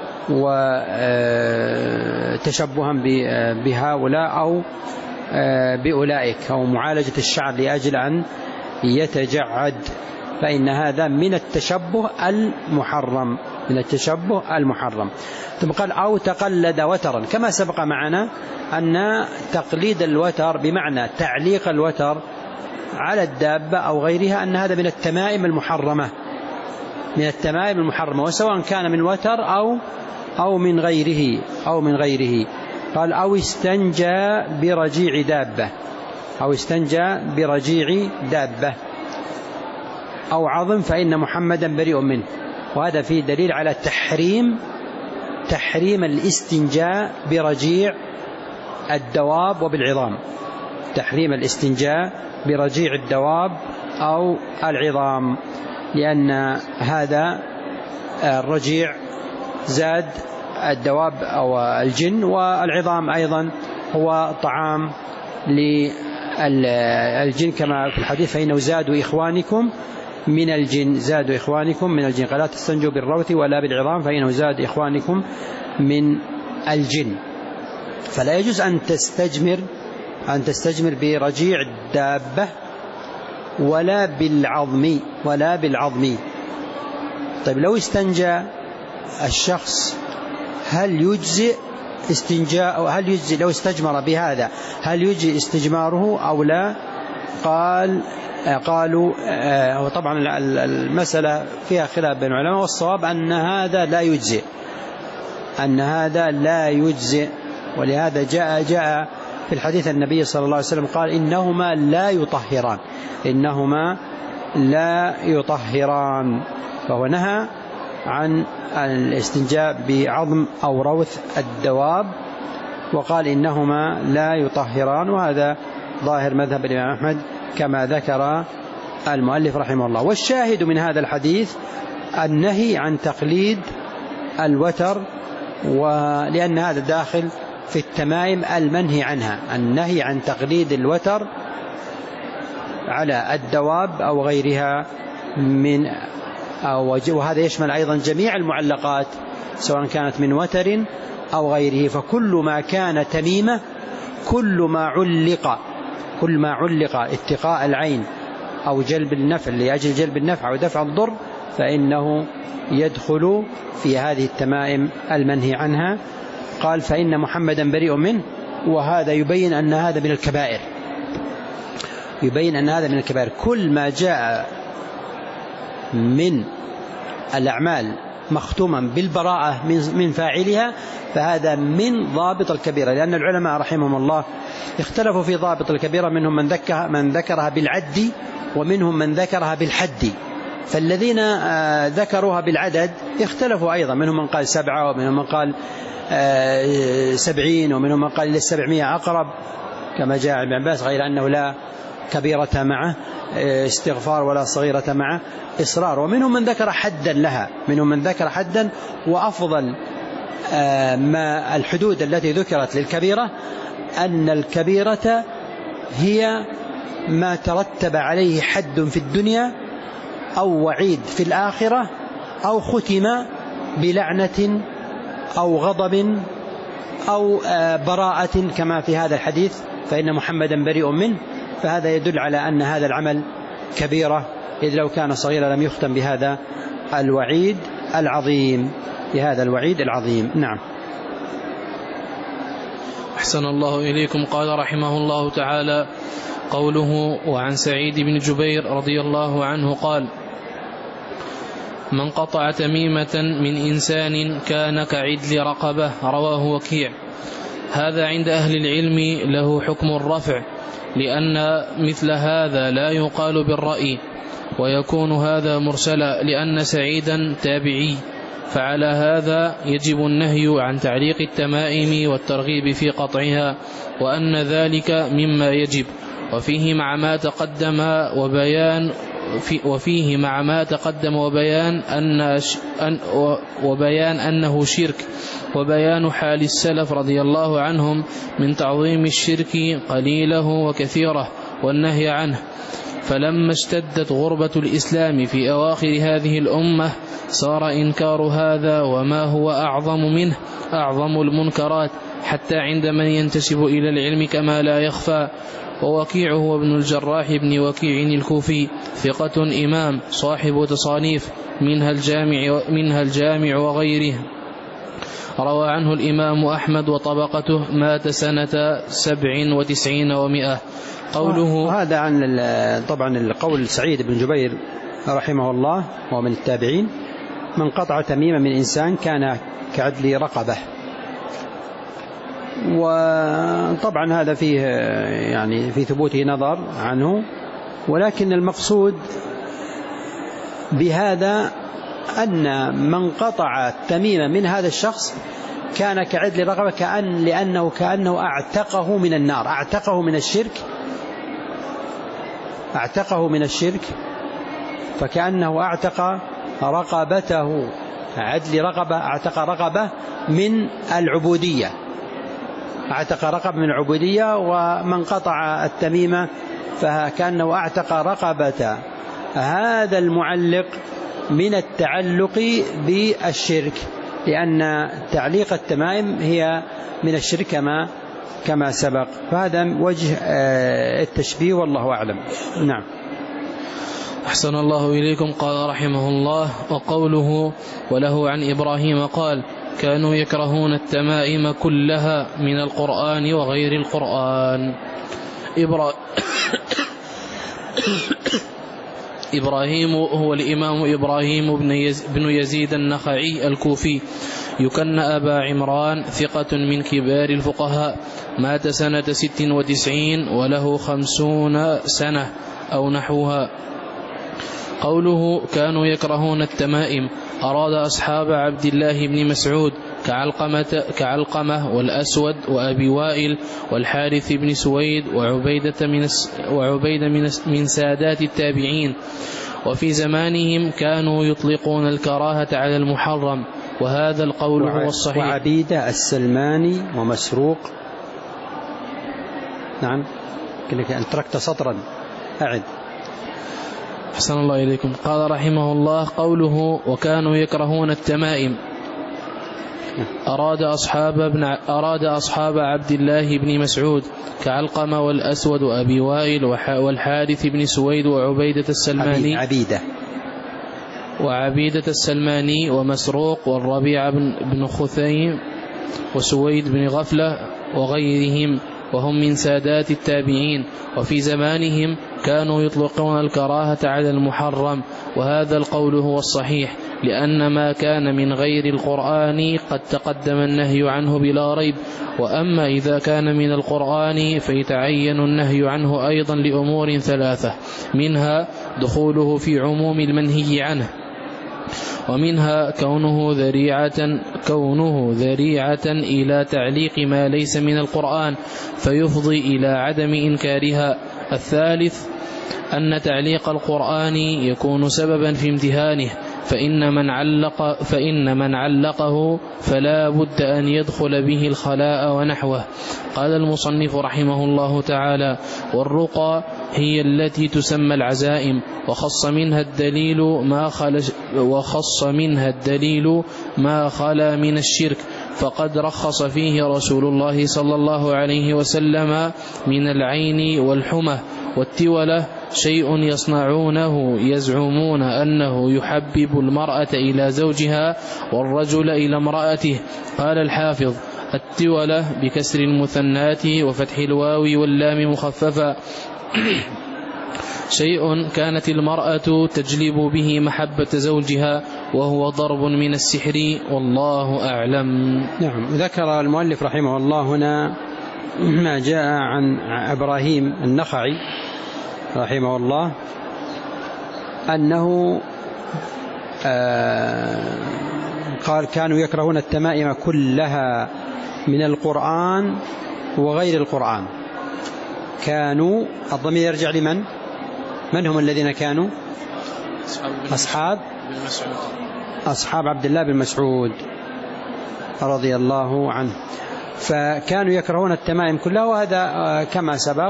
وتشبها بهؤلاء أو بأولئك، أو معالجة الشعر لأجل أن يتجعد، فإن هذا من التشبه المحرم، من التشبه المحرم. ثم قال: أو تقلد وترا، كما سبق معنا أن تقليد الوتر بمعنى تعليق الوتر على الدابة أو غيرها أن هذا من التمائم المحرمة، من التمائم المحرمة، وسواء كان من وتر أو أو من غيره أو من غيره. قال: أو استنجى برجيع دابة، أو استنجى برجيع دابة أو عظم فإن محمدا بريء منه. وهذا فيه دليل على تحريم تحريم الاستنجاء برجيع الدواب وبالعظام، تحريم الاستنجاء برجيع الدواب أو العظام، لأن هذا الرجيع زاد الدواب أو الجن، والعظام أيضا هو طعام للجن كما في الحديث: فإنه زادوا إخوانكم من الجن، زادوا إخوانكم من الجن. قال: لا تستنجوا بالروث ولا بالعظام فإنه زاد إخوانكم من الجن. فلا يجوز أن تستجمر أن تستجمر برجيع الدابة ولا بالعظم ولا بالعظم. طيب لو استنجى الشخص هل يجزئ استنجاء، أو هل يجزئ لو استجمر بهذا هل يجزئ استجماره أو لا؟ قال قالوا وطبعا المسألة فيها خلاف بين العلماء، والصواب أن هذا لا يجزئ، أن هذا لا يجزئ. ولهذا جاء جاء في الحديث النبي صلى الله عليه وسلم قال: إنهما لا يطهران، إنهما لا يطهران. فهو نهى عن الاستنجاء بعظم أو روث الدواب، وقال إنهما لا يطهران، وهذا ظاهر مذهب الإمام أحمد كما ذكر المؤلف رحمه الله. والشاهد من هذا الحديث النهي عن تقليد الوتر، ولأن هذا داخل في التمائم المنهي عنها، النهي عن تقليد الوتر على الدواب أو غيرها من أو وهذا يشمل أيضا جميع المعلقات سواء كانت من وتر أو غيره. فكل ما كان تميمة، كل ما علق كل ما علق اتقاء العين أو جلب النفع لأجل جلب النفع أو دفع الضر فإنه يدخل في هذه التمائم المنهي عنها. قال: فإن محمدا بريء منه، وهذا يبين أن هذا من الكبائر، يبين أن هذا من الكبائر. كل ما جاء من الأعمال مختوما بالبراءة من فاعلها فهذا من ضابط الكبيرة، لأن العلماء رحمهم الله اختلفوا في ضابط الكبيرة، منهم من ذكرها, من ذكرها بالعد ومنهم من ذكرها بالحد. فالذين ذكروها بالعدد اختلفوا أيضا، منهم من قال سبعة ومنهم من قال سبعين ومنهم من قال للسبعمية أقرب كما جاء ابن عباس، غير أنه لا كبيرة معه استغفار ولا صغيرة معه إصرار. ومنهم من ذكر حدا لها، منهم من ذكر حدا، وأفضل ما الحدود التي ذكرت للكبيرة أن الكبيرة هي ما ترتب عليه حد في الدنيا أو وعيد في الآخرة أو ختم بلعنة أو غضب أو براءة كما في هذا الحديث فإن محمدا بريء منه. فهذا يدل على أن هذا العمل كبيرة، إذ لو كان صغيرا لم يختم بهذا الوعيد العظيم، بهذا الوعيد العظيم. نعم. أحسن الله إليكم. قال رحمه الله تعالى: قوله: وعن سعيد بن جبير رضي الله عنه قال: من قطع تميمة من إنسان كان كعدل رقبة. رواه وكيع. هذا عند أهل العلم له حكم الرفع، لأن مثل هذا لا يقال بالرأي، ويكون هذا مرسلا لأن سعيدا تابعي، فعلى هذا يجب النهي عن تعليق التمائم والترغيب في قطعها، وأن ذلك مما يجب. وفيه مع ما تقدم وبيان في وفيه مع ما تقدم وبيان أن وبيان أنه شرك، وبيان حال السلف رضي الله عنهم من تعظيم الشرك قليله وكثيره والنهي عنه. فلما اشتدت غربة الإسلام في أواخر هذه الأمة صار إنكار هذا وما هو أعظم منه أعظم المنكرات، حتى عند من ينتسب إلى العلم كما لا يخفى. ووكيع هو ابن الجراح بن وكيع الكوفي، ثقة إمام صاحب تصانيف، منها الجامع, منها الجامع وغيره. روى عنه الإمام أحمد وطبقته، مات سنة سبع وتسعين ومئة. قوله هذا عن طبعا القول سعيد بن جبير رحمه الله وهو من التابعين: من قطع تميمة من إنسان كان كعدل رقبة. وطبعا هذا فيه يعني في ثبوته نظر عنه، ولكن المقصود بهذا أن من قطع التميمة من هذا الشخص كان كعدل رقبة، كأن لأنه كأنه أعتقه من النار، أعتقه من الشرك أعتقه من الشرك فكأنه أعتق رقبته. عدل رقبة، أعتق رقبة من العبودية، أعتق رقبة من العبودية. ومن قطع التميمة فكأنه أعتق رقبة هذا المعلق من التعلق بالشرك، لأن تعليق التمائم هي من الشرك كما كما سبق. فهذا وجه التشبيه والله أعلم. نعم. أحسن الله إليكم. قال رحمه الله: وقوله: وله عن إبراهيم قال: كانوا يكرهون التمائم كلها من القرآن وغير القرآن. إبرا... إبراهيم هو الإمام إبراهيم بن, يز... بن يزيد النخعي الكوفي، يكن أبا عمران، ثقة من كبار الفقهاء، مات سنة ست وتسعين وله خمسون سنة أو نحوها. قوله: كانوا يكرهون التمائم، أراد أصحاب عبد الله بن مسعود كعلقمة, كعلقمة والأسود وأبي وائل والحارث بن سويد وعبيدة من, وعبيدة من, من سادات التابعين. وفي زمانهم كانوا يطلقون الكراهة على المحرم، وهذا القول هو الصحيح. وعبيدة السلماني ومسروق. نعم، كأنك أن تركت سطرا، أعد. أحسن الله إليكم. قال رحمه الله: قوله: وكانوا يكرهون التمائم، أراد أصحاب, ابن أراد أصحاب عبد الله بن مسعود كعلقمة والأسود وأبي وائل والحارث بن سويد وعبيدة السلماني عبيدة وعبيدة السلماني ومسروق والربيع بن خثيم وسويد بن غفلة وغيرهم، وهم من سادات التابعين. وفي زمانهم كانوا يطلقون الكراهة على المحرم، وهذا القول هو الصحيح، لأن ما كان من غير القرآن قد تقدم النهي عنه بلا ريب، وأما إذا كان من القرآن فيتعين النهي عنه أيضا لأمور ثلاثة، منها دخوله في عموم المنهي عنه، ومنها كونه ذريعة كونه ذريعة إلى تعليق ما ليس من القرآن فيفضي إلى عدم إنكارها. الثالث أن تعليق القرآن يكون سببا في امتهانه، فإن من علق فإن من علقه فلا بد أن يدخل به الخلاء ونحوه. قال المصنف رحمه الله تعالى: والرقى هي التي تسمى العزائم، وخص منها الدليل ما خلا وخص منها الدليل ما خلا من الشرك، فقد رخص فيه رسول الله صلى الله عليه وسلم من العين والحمى والتولة شيء يصنعونه يزعمون أنه يحبب المرأة إلى زوجها والرجل إلى امرأته. قال الحافظ: التولة بكسر المثنات وفتح الواو واللام مخففا شيء كانت المرأة تجلب به محبة زوجها، وهو ضرب من السحر، والله أعلم. نعم. ذكر المؤلف رحمه الله هنا ما جاء عن إبراهيم النخعي رحمه الله أنه آه قال: كانوا يكرهون التمائم كلها من القرآن وغير القرآن. كانوا، الضمير يرجع لمن؟ من هم الذين كانوا؟ أصحاب أصحاب عبد الله بن مسعود رضي الله عنه. فكانوا يكرهون التمائم كلها، وهذا كما سبق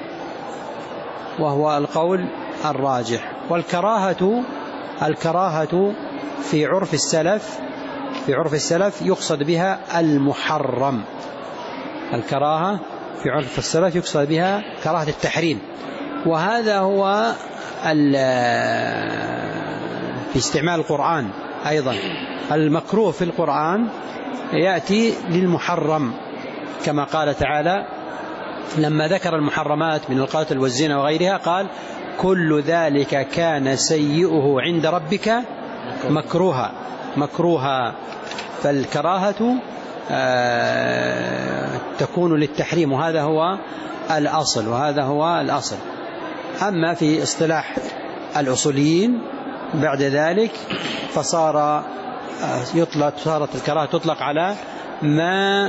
وهو القول الراجح. والكراهة الكراهة في عرف السلف في عرف السلف يقصد بها المحرم. الكراهة في عرف السلف يقصد بها كراهة التحريم، وهذا هو في استعمال القرآن أيضا. المكروه في القرآن يأتي للمحرم، كما قال تعالى لما ذكر المحرمات من القتل والزنا وغيرها قال: كل ذلك كان سيئه عند ربك مكروها مكروها. فالكراهة تكون للتحريم، وهذا هو الأصل وهذا هو الأصل. أما في اصطلاح الأصوليين بعد ذلك فصار يطلق صارت الكراهة تطلق على ما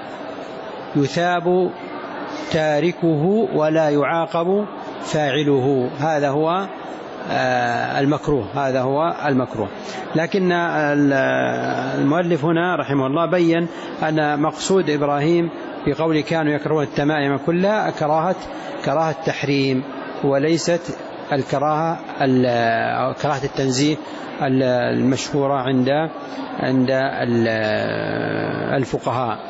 يثاب تاركه ولا يعاقب فاعله، هذا هو المكروه هذا هو المكروه. لكن المؤلف هنا رحمه الله بين أن مقصود إبراهيم في قوله كانوا يكرهون التمائم كلها كراهة كراهة التحريم، وليست الكراهة كراهة التنزيه المشهورة عند عند الفقهاء.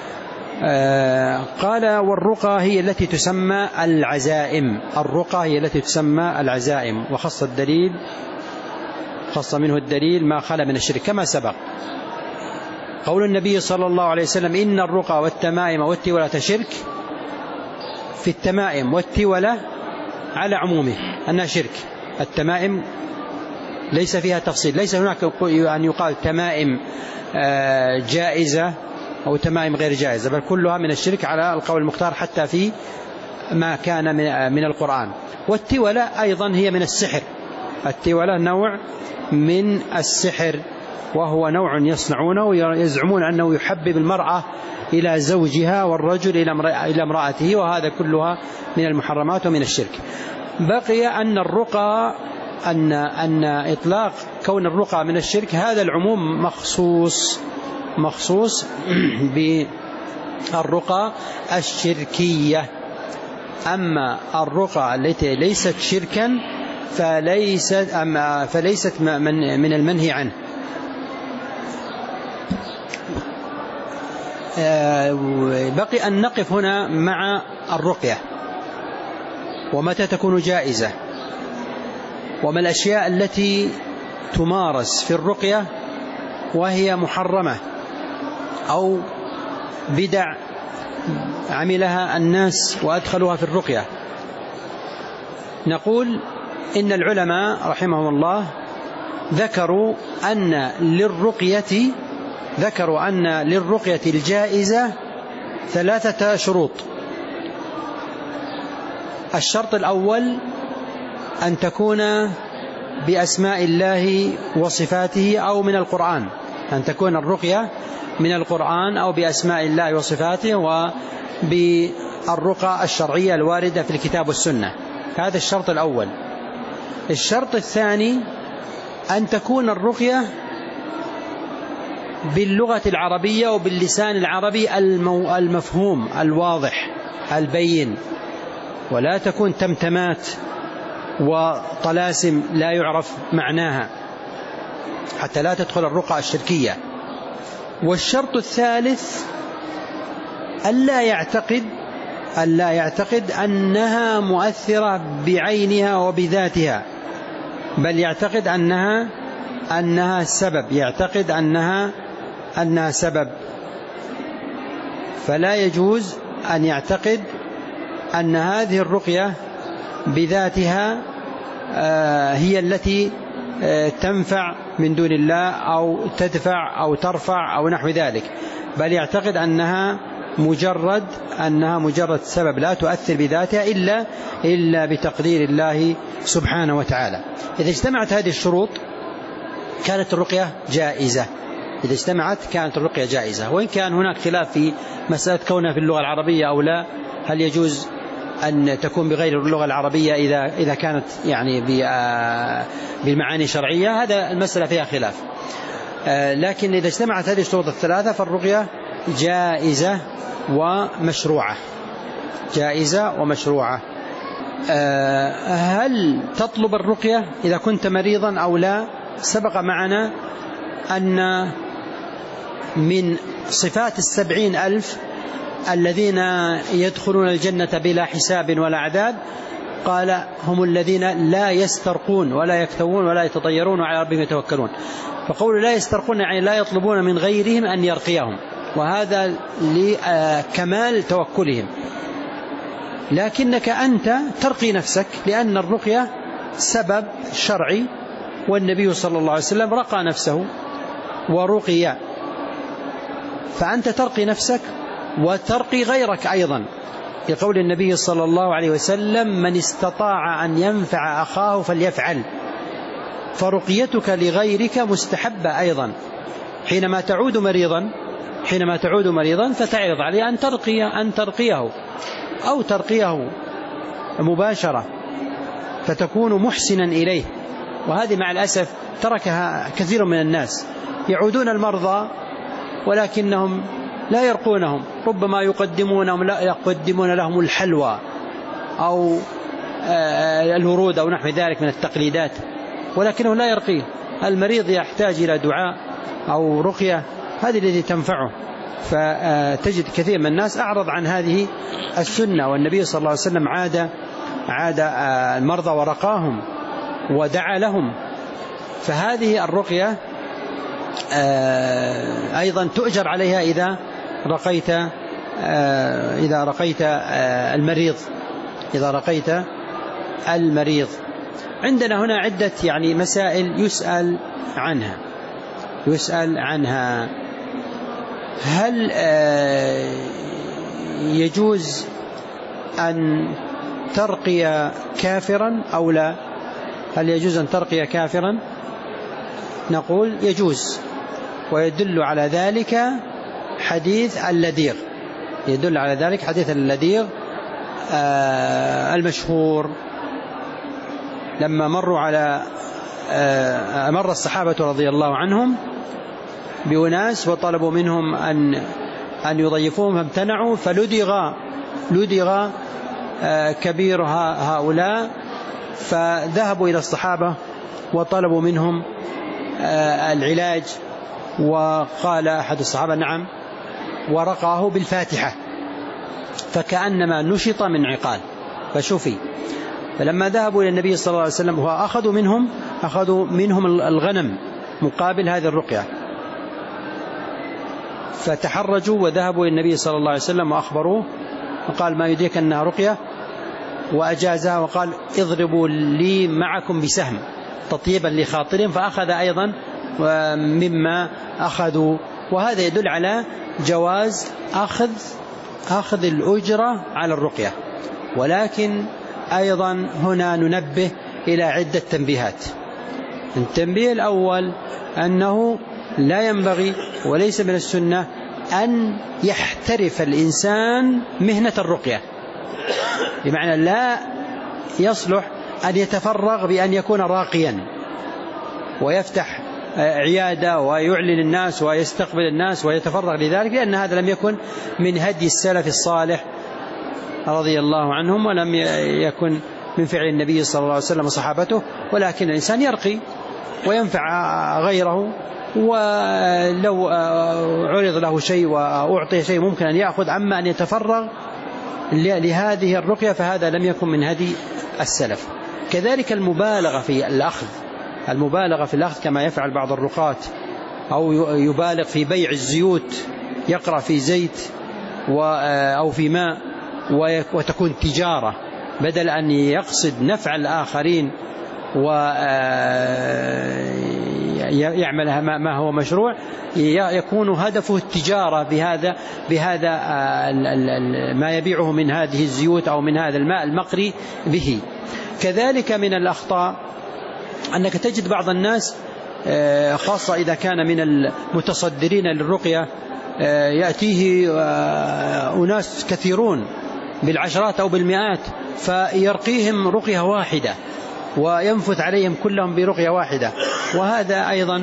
قال: والرقى هي التي تسمى العزائم. الرقى هي التي تسمى العزائم، وخص الدليل خص منه الدليل ما خلا من الشرك كما سبق. قول النبي صلى الله عليه وسلم: إن الرقى والتمائم والتولة شرك. في التمائم والتولة على عمومه أنها شرك. التمائم ليس فيها تفصيل، ليس هناك أن يقال تمائم جائزة أو تمائم غير جائزة، بل كلها من الشرك على القول المختار حتى في ما كان من القرآن. والتولة أيضا هي من السحر. التولة نوع من السحر، وهو نوع يصنعونه ويزعمون أنه يحبب المرأة إلى زوجها والرجل إلى امرأته، وهذا كلها من المحرمات ومن الشرك. بقي أن الرقى أن أن إطلاق كون الرقى من الشرك هذا العموم مخصوص مخصوص بالرقى الشركية. أما الرقى التي ليست شركا فليست أما فليست من من المنهي عنه. بقي أن نقف هنا مع الرقية، ومتى تكون جائزة، وما الأشياء التي تمارس في الرقية وهي محرمة أو بدع عملها الناس وأدخلوها في الرقية. نقول إن العلماء رحمهم الله ذكروا أن للرقية ذكروا أن للرقية الجائزة ثلاثة شروط. الشرط الأول أن تكون بأسماء الله وصفاته أو من القرآن، أن تكون الرقية من القرآن أو بأسماء الله وصفاته وبالرقى الشرعية الواردة في الكتاب والسنة. هذا الشرط الأول. الشرط الثاني أن تكون الرقية باللغة العربية وباللسان العربي المفهوم الواضح البين، ولا تكون تمتمات وطلاسم لا يعرف معناها حتى لا تدخل الرقى الشركية. والشرط الثالث ألا يعتقد ألا يعتقد أنها مؤثرة بعينها وبذاتها، بل يعتقد أنها أنها سبب يعتقد أنها أنها سبب. فلا يجوز أن يعتقد أن هذه الرقية بذاتها هي التي تنفع من دون الله أو تدفع أو ترفع أو نحو ذلك، بل يعتقد أنها مجرد أنها مجرد سبب لا تؤثر بذاتها إلا إلا بتقدير الله سبحانه وتعالى. إذا اجتمعت هذه الشروط كانت الرقية جائزة. إذا اجتمعت كانت الرقية جائزة. وإن كان هناك خلاف في مسألة كونها في اللغة العربية أو لا، هل يجوز أن تكون بغير اللغة العربية إذا إذا كانت يعني بالمعاني شرعية، هذا المسألة فيها خلاف. لكن إذا اجتمعت هذه الشروط الثلاثة فالرقية جائزة ومشروعة جائزة ومشروعة. هل تطلب الرقية إذا كنت مريضا أو لا؟ سبق معنا أن من صفات السبعين ألف الذين يدخلون الجنة بلا حساب ولا عذاب قال هم الذين لا يسترقون ولا يكتوون ولا يتطيرون وعلى ربهم يتوكلون. فقول لا يسترقون يعني لا يطلبون من غيرهم أن يرقيهم، وهذا لكمال توكلهم. لكنك أنت ترقي نفسك لأن الرقية سبب شرعي، والنبي صلى الله عليه وسلم رقى نفسه ورقي، فأنت ترقي نفسك وترقي غيرك أيضا، لقول النبي صلى الله عليه وسلم من استطاع أن ينفع أخاه فليفعل. فرقيتك لغيرك مستحبة أيضا. حينما تعود مريضا حينما تعود مريضا فتعرض عليه أن ترقي أن ترقيه أو ترقيه مباشرة فتكون محسنا إليه. وهذه مع الأسف تركها كثير من الناس، يعودون المرضى ولكنهم لا يرقونهم، ربما يقدمونهم لا يقدمون لهم الحلوى أو الورود أو نحو ذلك من التقليدات، ولكنه لا يرقيه. المريض يحتاج إلى دعاء أو رقية، هذه التي تنفعه. فتجد كثير من الناس أعرض عن هذه السنة، والنبي صلى الله عليه وسلم عاد عاد المرضى ورقاهم ودعا لهم. فهذه الرقية أيضا تؤجر عليها إذا رقيت إذا رقيت المريض إذا رقيت المريض. عندنا هنا عدة يعني مسائل يسأل عنها يسأل عنها هل يجوز أن ترقي كافرا أو لا؟ هل يجوز أن ترقي كافرا؟ نقول يجوز، ويدل على ذلك حديث اللديغ يدل على ذلك حديث اللديغ المشهور، لما مروا على مر الصحابة رضي الله عنهم بأناس وطلبوا منهم أن أن يضيفوهم فامتنعوا، فلدغ لدغ كبير هؤلاء، فذهبوا إلى الصحابة وطلبوا منهم العلاج، وقال أحد الصحابة نعم، ورقاه بالفاتحة فكأنما نشط من عقال فشفي. فلما ذهبوا إلى النبي صلى الله عليه وسلم وأخذوا منهم أخذوا منهم الغنم مقابل هذه الرقية، فتحرجوا وذهبوا إلى النبي صلى الله عليه وسلم وأخبروه، وقال ما يدريك أنها رقية، وأجازها وقال اضربوا لي معكم بسهم تطيبا لخاطرهم فأخذ أيضا مما أخذوا. وهذا يدل على جواز أخذ أخذ الأجرة على الرقية. ولكن أيضا هنا ننبه إلى عدة تنبيهات. التنبيه الأول أنه لا ينبغي وليس من السنة أن يحترف الإنسان مهنة الرقية، بمعنى لا يصلح أن يتفرغ بأن يكون راقيا ويفتح عيادة ويعلن الناس ويستقبل الناس ويتفرغ لذلك، لأن هذا لم يكن من هدي السلف الصالح رضي الله عنهم، ولم يكن من فعل النبي صلى الله عليه وسلم وصحابته. ولكن الإنسان يرقي وينفع غيره، ولو عرض له شيء وأعطي شيء ممكن أن يأخذ، أما أن يتفرغ لهذه الرقية فهذا لم يكن من هدي السلف. كذلك المبالغة في الأخذ، المبالغة في الأخذ كما يفعل بعض الرقاة، أو يبالغ في بيع الزيوت، يقرأ في زيت أو في ماء وتكون تجارة، بدل أن يقصد نفع الآخرين ويعمل ما هو مشروع، يكون هدفه التجارة بهذا بهذا ما يبيعه من هذه الزيوت أو من هذا الماء المقري به. كذلك من الأخطاء أنك تجد بعض الناس خاصة إذا كان من المتصدرين للرقية يأتيه أناس كثيرون بالعشرات أو بالمئات فيرقيهم رقية واحدة وينفث عليهم كلهم برقية واحدة، وهذا أيضا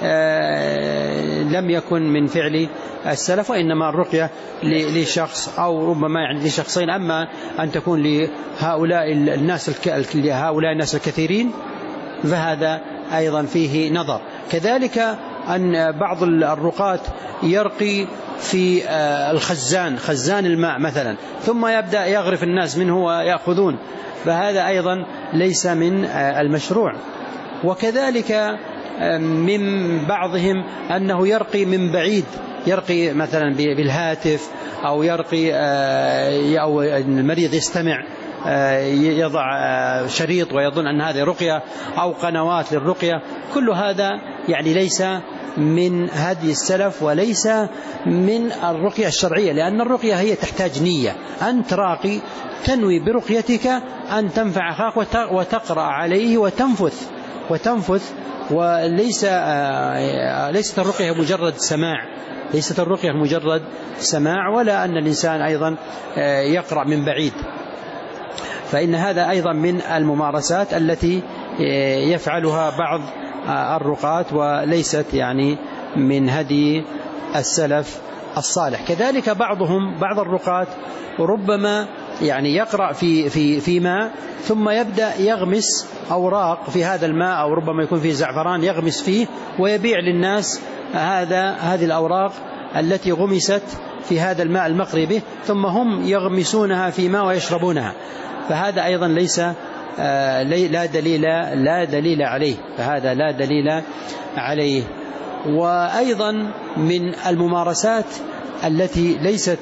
لم يكن من فعل السلف، وإنما الرقية لشخص أو ربما يعني لشخصين. أما أن تكون لهؤلاء الناس هؤلاء الناس الكثيرين فهذا أيضا فيه نظر. كذلك أن بعض الرقاة يرقي في الخزان، خزان الماء مثلا، ثم يبدأ يغرف الناس منه ويأخذون، فهذا أيضا ليس من المشروع. وكذلك من بعضهم أنه يرقي من بعيد، يرقي مثلا بالهاتف، أو يرقي أو المريض يستمع يضع شريط ويظن أن هذه رقية أو قنوات للرقية. كل هذا يعني ليس من هدي السلف وليس من الرقية الشرعية، لأن الرقية هي تحتاج نية. أنت راقي تنوي برقيتك أن تنفع أخاك وتقرأ عليه وتنفث وتنفث وليس ليست الرقية مجرد سماع، ليست الرقية مجرد سماع، ولا أن الإنسان أيضا يقرأ من بعيد. فإن هذا أيضا من الممارسات التي يفعلها بعض الرقاة وليست يعني من هدي السلف الصالح. كذلك بعضهم بعض الرقاة ربما يعني يقرأ في في في ماء ثم يبدأ يغمس أوراق في هذا الماء، أو ربما يكون فيه زعفران يغمس فيه ويبيع للناس هذا هذه الأوراق التي غمست في هذا الماء المقري به، ثم هم يغمسونها في ماء ويشربونها، فهذا أيضا ليس لا دليل لا دليل عليه، فهذا لا دليل عليه. وأيضا من الممارسات التي ليست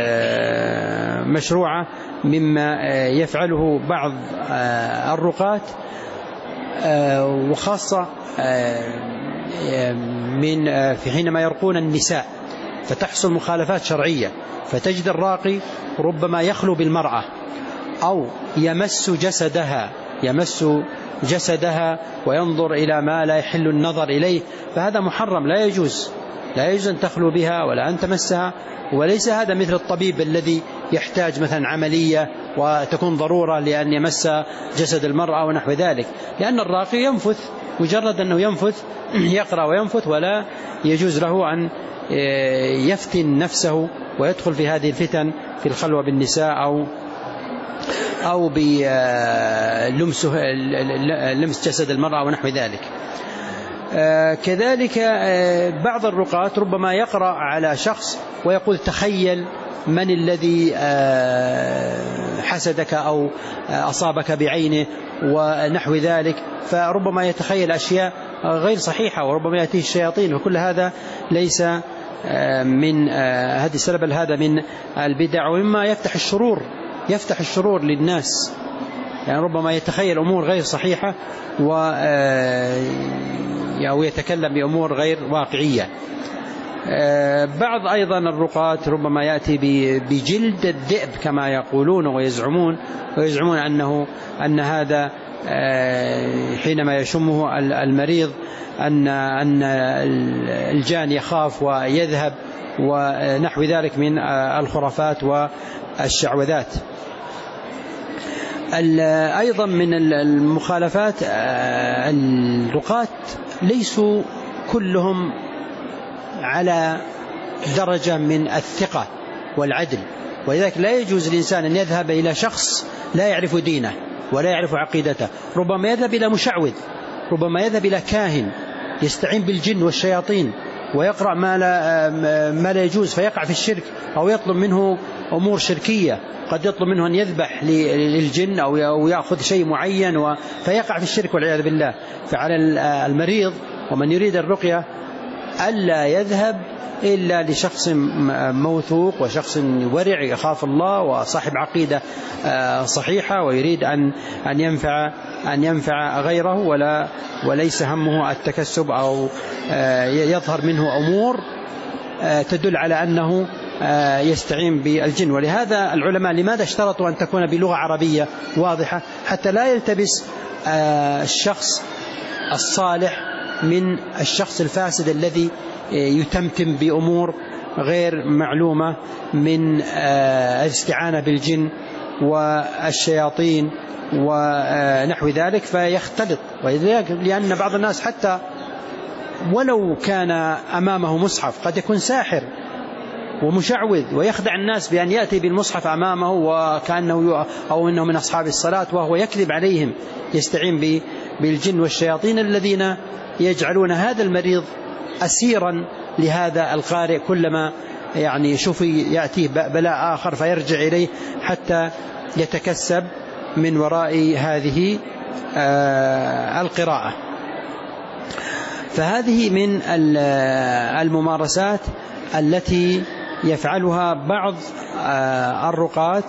مشروعة مما يفعله بعض الرقاة، وخاصة من في حينما يرقون النساء فتحصل مخالفات شرعية، فتجد الراقي ربما يخلو بالمرأة أو يمس جسدها يمس جسدها وينظر إلى ما لا يحل النظر إليه، فهذا محرم، لا يجوز لا يجوز أن تخلو بها ولا أن تمسها. وليس هذا مثل الطبيب الذي يحتاج مثلا عملية وتكون ضرورة لأن يمس جسد المرأة ونحو ذلك، لأن الراقي ينفث، مجرد أنه ينفث يقرأ وينفث، ولا يجوز له أن يفتن نفسه ويدخل في هذه الفتن في الخلوة بالنساء أو أو بلمسه لمس جسد المرأة ونحو ذلك. كذلك بعض الرقاة ربما يقرأ على شخص ويقول تخيل من الذي حسدك أو أصابك بعينه ونحو ذلك، فربما يتخيل أشياء غير صحيحة وربما يأتيه الشياطين، وكل هذا ليس من هذه السلب، بل هذا من البدع ومما يفتح الشرور يفتح الشرور للناس يعني ربما يتخيل أمور غير صحيحة أو يتكلم بأمور غير واقعية. بعض أيضا الرقاة ربما يأتي بجلد الذئب كما يقولون ويزعمون ويزعمون أنه أن هذا حينما يشمه المريض أن أن الجان يخاف ويذهب ونحو ذلك من الخرافات والشعوذات. أيضا من المخالفات الرقاة ليسوا كلهم على درجة من الثقة والعدل، ولذلك لا يجوز الإنسان أن يذهب إلى شخص لا يعرف دينه ولا يعرف عقيدته. ربما يذهب إلى مشعوذ، ربما يذهب إلى كاهن يستعين بالجن والشياطين ويقرأ ما لا, ما لا يجوز فيقع في الشرك، أو يطلب منه أمور شركية، قد يطلب منه أن يذبح للجن أو يأخذ شيء معين فيقع في الشرك والعياذ بالله. فعلى المريض ومن يريد الرقية ألا يذهب إلا لشخص موثوق وشخص ورع يخاف الله وصاحب عقيدة صحيحة ويريد أن أن ينفع أن ينفع غيره، ولا وليس همه التكسب أو يظهر منه أمور تدل على أنه يستعين بالجن. ولهذا العلماء لماذا اشترطوا أن تكون بلغة عربية واضحة حتى لا يلتبس الشخص الصالح من الشخص الفاسد الذي يتمتم بأمور غير معلومة من الاستعانة بالجن والشياطين ونحو ذلك فيختلط. وذلك لأن بعض الناس حتى ولو كان أمامه مصحف قد يكون ساحر ومشعوذ ويخدع الناس بأن يأتي بالمصحف أمامه وكأنه أو أنه من أصحاب الصلاة، وهو يكذب عليهم، يستعين بالجن والشياطين الذين يجعلون هذا المريض أسيرا لهذا القارئ، كلما يعني شوفي يأتيه بلاء آخر فيرجع إليه حتى يتكسب من وراء هذه القراءة. فهذه من الممارسات التي يفعلها بعض الرقاة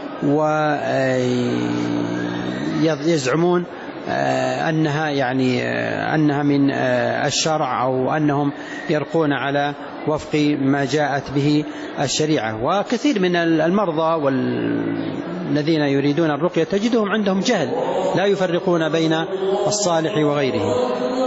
ويزعمون أنها يعني أنها من الشرع أو أنهم يرقون على وفق ما جاءت به الشريعة. وكثير من المرضى والذين يريدون الرقية تجدهم عندهم جهل، لا يفرقون بين الصالح وغيره.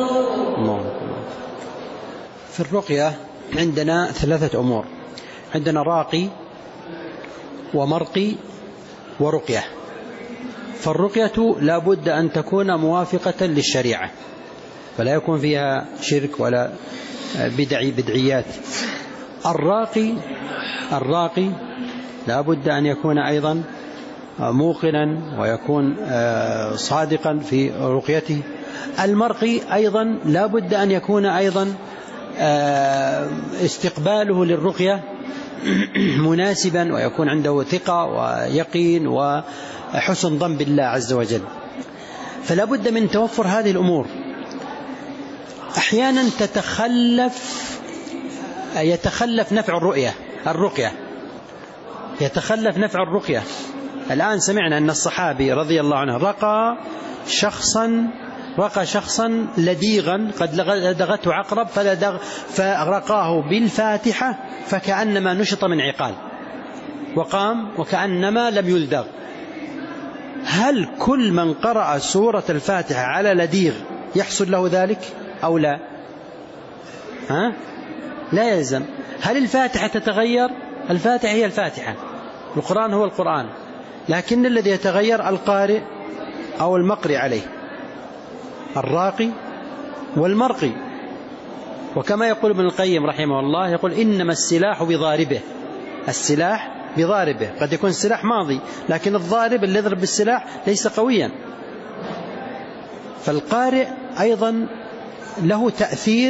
في الرقية عندنا ثلاثة أمور، عندنا راقي ومرقي ورقية. فالرقية لا بد أن تكون موافقة للشريعة، فلا يكون فيها شرك ولا بدعي بدعيات. الراقي الراقي لا بد أن يكون أيضا موقنا ويكون صادقا في رقيته. المرقي أيضا لا بد أن يكون أيضا استقباله للرقية مناسبا ويكون عنده ثقة ويقين وحسن ظن بالله عز وجل. فلا بد من توفر هذه الأمور. أحيانا تتخلف يتخلف نفع الرؤية الرقية يتخلف نفع الرقية. الآن سمعنا أن الصحابي رضي الله عنه رقى شخصا رقى شخصا لديغا قد لدغته عقرب فلدغ فرقاه بالفاتحة فكأنما نشط من عقال وقام وكأنما لم يلدغ. هل كل من قرأ سورة الفاتحة على لديغ يحصل له ذلك أو لا؟ ها؟ لا يلزم. هل الفاتحة تتغير؟ الفاتحة هي الفاتحة، القرآن هو القرآن، لكن الذي يتغير القارئ أو المقرئ عليه، الراقي والمرقي. وكما يقول ابن القيم رحمه الله يقول إنما السلاح بضاربه، السلاح بضاربه. قد يكون السلاح ماضي لكن الضارب اللي يضرب بالسلاح ليس قويا. فالقارئ أيضا له تأثير،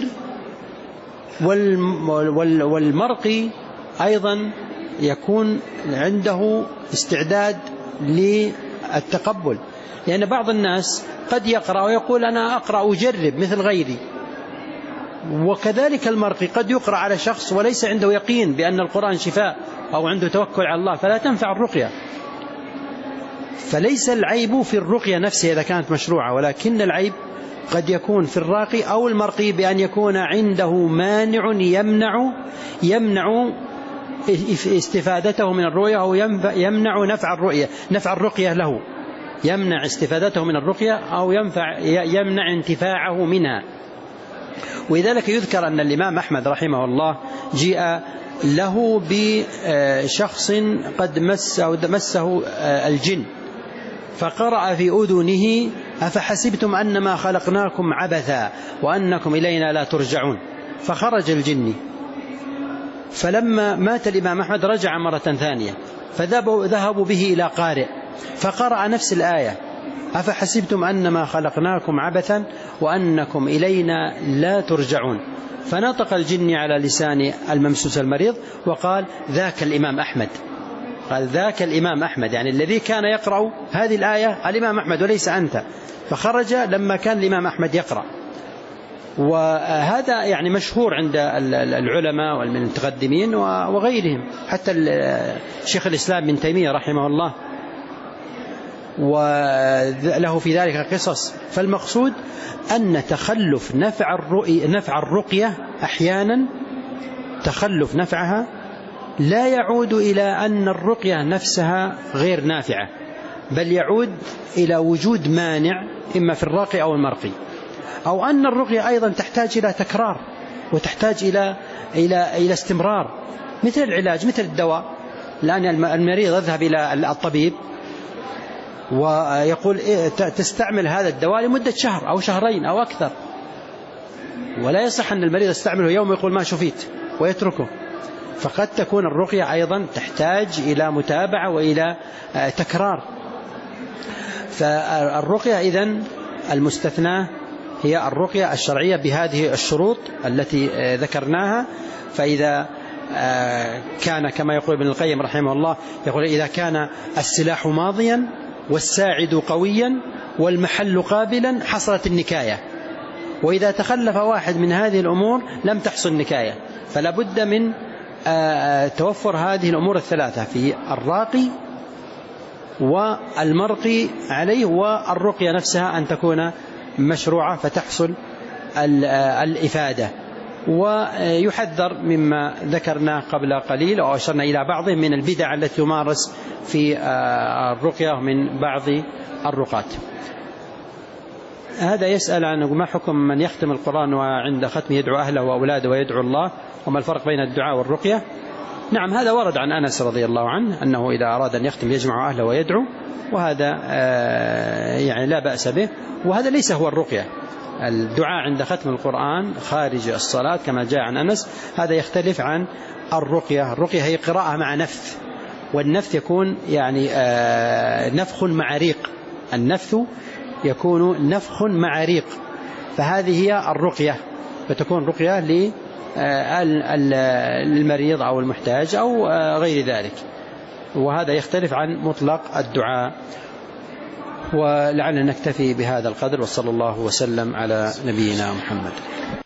والمرقي أيضا يكون عنده استعداد للتقبل، لأن بعض الناس قد يقرأ ويقول أنا أقرأ أجرب مثل غيري. وكذلك المرقي قد يقرأ على شخص وليس عنده يقين بأن القرآن شفاء أو عنده توكل على الله، فلا تنفع الرقية. فليس العيب في الرقية نفسها إذا كانت مشروعة، ولكن العيب قد يكون في الراقي أو المرقي بأن يكون عنده مانع يمنع يمنع استفادته من الرؤية، أو يمنع نفع الرؤية نفع الرقية له، يمنع استفادته من الرقية أو ينفع يمنع انتفاعه منها. ولذلك يذكر أن الإمام أحمد رحمه الله جيء له بشخص قد مس أو مسه الجن، فقرأ في أذنه: أفحسبتم أنما خلقناكم عبثا وأنكم إلينا لا ترجعون. فخرج الجن. فلما مات الإمام أحمد رجع مرة ثانية، فذهبوا به إلى قارئ فقرأ نفس الآية: أفحسبتم أنما خلقناكم عبثا وأنكم إلينا لا ترجعون. فنطق الجن على لسان الممسوس المريض وقال: ذاك الإمام أحمد. قال: ذاك الإمام أحمد، يعني الذي كان يقرأ هذه الآية الإمام أحمد وليس أنت. فخرج لما كان الإمام أحمد يقرأ. وهذا يعني مشهور عند العلماء والمتقدمين وغيرهم، حتى الشيخ الإسلام ابن تيمية رحمه الله وله في ذلك قصص. فالمقصود أن تخلف نفع الرؤية نفع الرقية أحيانا تخلف نفعها لا يعود إلى أن الرقية نفسها غير نافعة، بل يعود إلى وجود مانع إما في الراقي أو المرقي، أو أن الرقية أيضا تحتاج إلى تكرار وتحتاج إلى إلى إلى استمرار، مثل العلاج مثل الدواء. الآن المريض يذهب إلى الطبيب ويقول: تستعمل هذا الدواء لمدة شهر أو شهرين أو أكثر، ولا يصح أن المريض يستعمله يوم ويقول ما شفيت ويتركه. فقد تكون الرقية أيضا تحتاج إلى متابعة وإلى تكرار. فالرقية إذن المستثنى هي الرقية الشرعية بهذه الشروط التي ذكرناها. فإذا كان كما يقول ابن القيم رحمه الله، يقول: إذا كان السلاح ماضيا والساعد قويا والمحل قابلا حصلت النكاية، وإذا تخلف واحد من هذه الأمور لم تحصل نكاية. فلا بد من توفر هذه الأمور الثلاثة في الراقي والمرقي عليه، والرقية نفسها أن تكون مشروعة فتحصل الإفادة. ويحذر مما ذكرنا قبل قليل أو أشرنا إلى بعضه من البدع التي تمارس في الرقية من بعض الرقاة. هذا يسأل عن ما حكم من يختم القرآن وعند ختمه يدعو أهله وأولاده ويدعو الله، وما الفرق بين الدعاء والرقية؟ نعم، هذا ورد عن أنس رضي الله عنه أنه إذا أراد أن يختم يجمع أهله ويدعو، وهذا يعني لا بأس به. وهذا ليس هو الرقية. الدعاء عند ختم القرآن خارج الصلاة كما جاء عن أنس هذا يختلف عن الرقية. الرقية هي قراءة مع نفث، والنفث يكون يعني نفخ مع ريق، النفث يكون نفخ مع ريق، فهذه هي الرقية، فتكون رقية للمريض أو المحتاج أو غير ذلك. وهذا يختلف عن مطلق الدعاء. ولعلنا نكتفي بهذا القدر، وصلى الله وسلم على نبينا محمد.